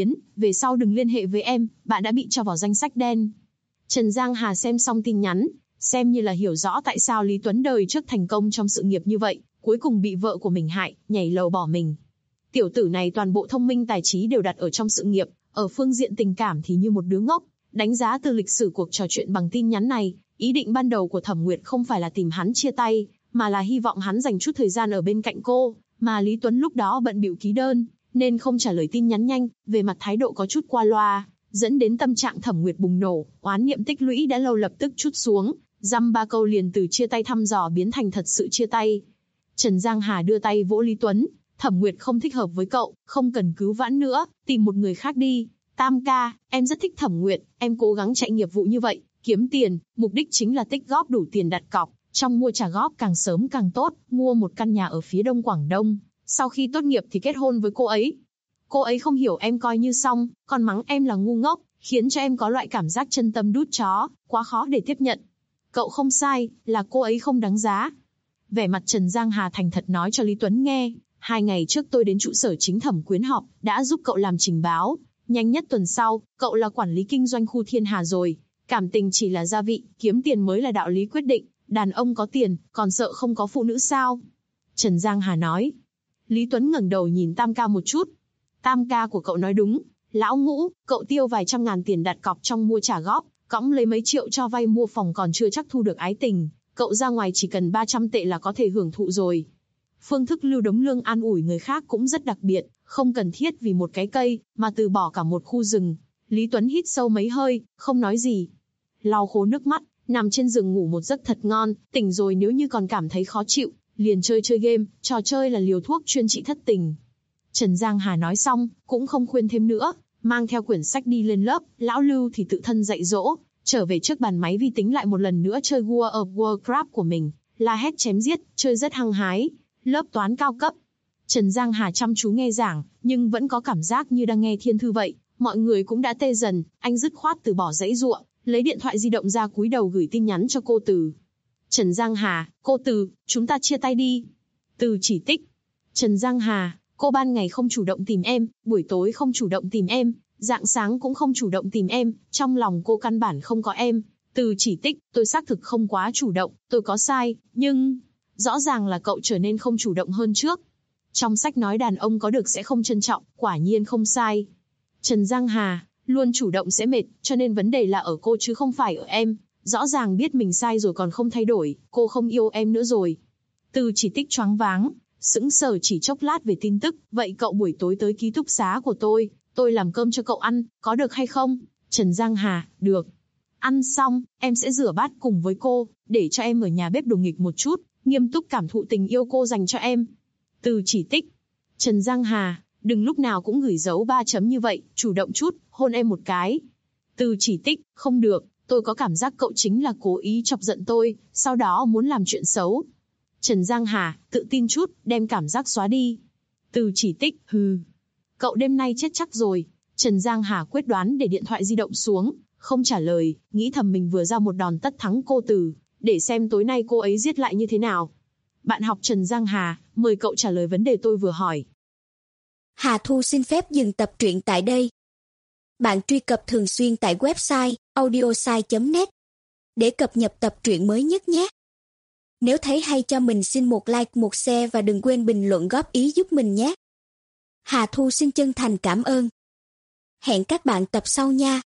về sau đừng liên hệ với em, bạn đã bị cho vào danh sách đen. Trần Giang Hà xem xong tin nhắn, xem như là hiểu rõ tại sao Lý Tuấn đời trước thành công trong sự nghiệp như vậy, cuối cùng bị vợ của mình hại, nhảy lầu bỏ mình. Tiểu tử này toàn bộ thông minh tài trí đều đặt ở trong sự nghiệp, ở phương diện tình cảm thì như một đứa ngốc. Đánh giá từ lịch sử cuộc trò chuyện bằng tin nhắn này, ý định ban đầu của Thẩm Nguyệt không phải là tìm hắn chia tay, mà là hy vọng hắn dành chút thời gian ở bên cạnh cô, mà Lý Tuấn lúc đó bận bịu ký đơn, nên không trả lời tin nhắn nhanh, về mặt thái độ có chút qua loa, dẫn đến tâm trạng Thẩm Nguyệt bùng nổ, oán niệm tích lũy đã lâu lập tức trút xuống, dăm ba câu liền từ chia tay thăm dò biến thành thật sự chia tay. Trần Giang Hà đưa tay vỗ Lý Tuấn, Thẩm Nguyệt không thích hợp với cậu, không cần cứu vãn nữa, tìm một người khác đi. Tam ca, em rất thích Thẩm Nguyệt, em cố gắng chạy nghiệp vụ như vậy, kiếm tiền, mục đích chính là tích góp đủ tiền đặt cọc, trong mua trả góp càng sớm càng tốt, mua một căn nhà ở phía đông Quảng Đông, sau khi tốt nghiệp thì kết hôn với cô ấy. Cô ấy không hiểu em coi như xong, còn mắng em là ngu ngốc, khiến cho em có loại cảm giác chân tâm đút chó, quá khó để tiếp nhận. Cậu không sai, là cô ấy không đáng giá. Vẻ mặt Trần Giang Hà thành thật nói cho Lý Tuấn nghe, 2 ngày trước tôi đến trụ sở chính thẩm quyến họp, đã giúp cậu làm trình báo. Nhanh nhất tuần sau, cậu là quản lý kinh doanh khu Thiên Hà rồi. Cảm tình chỉ là gia vị, kiếm tiền mới là đạo lý quyết định. Đàn ông có tiền, còn sợ không có phụ nữ sao? Trần Giang Hà nói. Lý Tuấn ngẩng đầu nhìn Tam ca một chút. Tam ca của cậu nói đúng. Lão Ngũ, cậu tiêu vài trăm ngàn tiền đặt cọc trong mua trả góp, cõng lấy mấy triệu cho vay mua phòng còn chưa chắc thu được ái tình. Cậu ra ngoài chỉ cần 300 tệ là có thể hưởng thụ rồi. Phương thức Lưu Đống Lương an ủi người khác cũng rất đặc biệt, không cần thiết vì một cái cây, mà từ bỏ cả một khu rừng. Lý Tuấn hít sâu mấy hơi, không nói gì. Lau khô nước mắt, nằm trên giường ngủ một giấc thật ngon, tỉnh rồi nếu như còn cảm thấy khó chịu, liền chơi game, trò chơi là liều thuốc chuyên trị thất tình. Trần Giang Hà nói xong, cũng không khuyên thêm nữa, mang theo quyển sách đi lên lớp, lão Lưu thì tự thân dạy dỗ, trở về trước bàn máy vi tính lại một lần nữa chơi World of Warcraft của mình, la hét chém giết, chơi rất hăng hái. Lớp toán cao cấp. Trần Giang Hà chăm chú nghe giảng, nhưng vẫn có cảm giác như đang nghe thiên thư vậy, mọi người cũng đã tê dần, anh dứt khoát từ bỏ giãy giụa, lấy điện thoại di động ra cúi đầu gửi tin nhắn cho cô Từ. Trần Giang Hà, cô Từ, chúng ta chia tay đi. Từ chỉ tích. Trần Giang Hà, cô ban ngày không chủ động tìm em, buổi tối không chủ động tìm em, rạng sáng cũng không chủ động tìm em, trong lòng cô căn bản không có em. Từ chỉ tích, tôi xác thực không quá chủ động, tôi có sai, nhưng rõ ràng là cậu trở nên không chủ động hơn trước. Trong sách nói đàn ông có được sẽ không trân trọng, quả nhiên không sai. Trần Giang Hà, luôn chủ động sẽ mệt, cho nên vấn đề là ở cô chứ không phải ở em. Rõ ràng biết mình sai rồi còn không thay đổi, cô không yêu em nữa rồi. Từ chỉ tích choáng váng, sững sờ chỉ chốc lát về tin tức, vậy cậu buổi tối tới ký túc xá của tôi làm cơm cho cậu ăn, có được hay không? Trần Giang Hà, được. Ăn xong, em sẽ rửa bát cùng với cô, để cho em ở nhà bếp đồ nghịch một chút, nghiêm túc cảm thụ tình yêu cô dành cho em. Từ chỉ tích. Trần Giang Hà, đừng lúc nào cũng gửi dấu 3 chấm như vậy, chủ động chút, hôn em một cái. Từ chỉ tích, không được, tôi có cảm giác cậu chính là cố ý chọc giận tôi, sau đó muốn làm chuyện xấu. Trần Giang Hà, tự tin chút, đem cảm giác xóa đi. Từ chỉ tích, hừ. Cậu đêm nay chết chắc rồi. Trần Giang Hà quyết đoán để điện thoại di động xuống, không trả lời, nghĩ thầm mình vừa ra một đòn tất thắng cô Từ, để xem tối nay cô ấy giết lại như thế nào. Bạn học Trần Giang Hà, mời cậu trả lời vấn đề tôi vừa hỏi. Hà Thu xin phép dừng tập truyện tại đây. Bạn truy cập thường xuyên tại website audiosai.net để cập nhật tập truyện mới nhất nhé. Nếu thấy hay cho mình xin một like, một share và đừng quên bình luận góp ý giúp mình nhé. Hà Thu xin chân thành cảm ơn. Hẹn các bạn tập sau nha.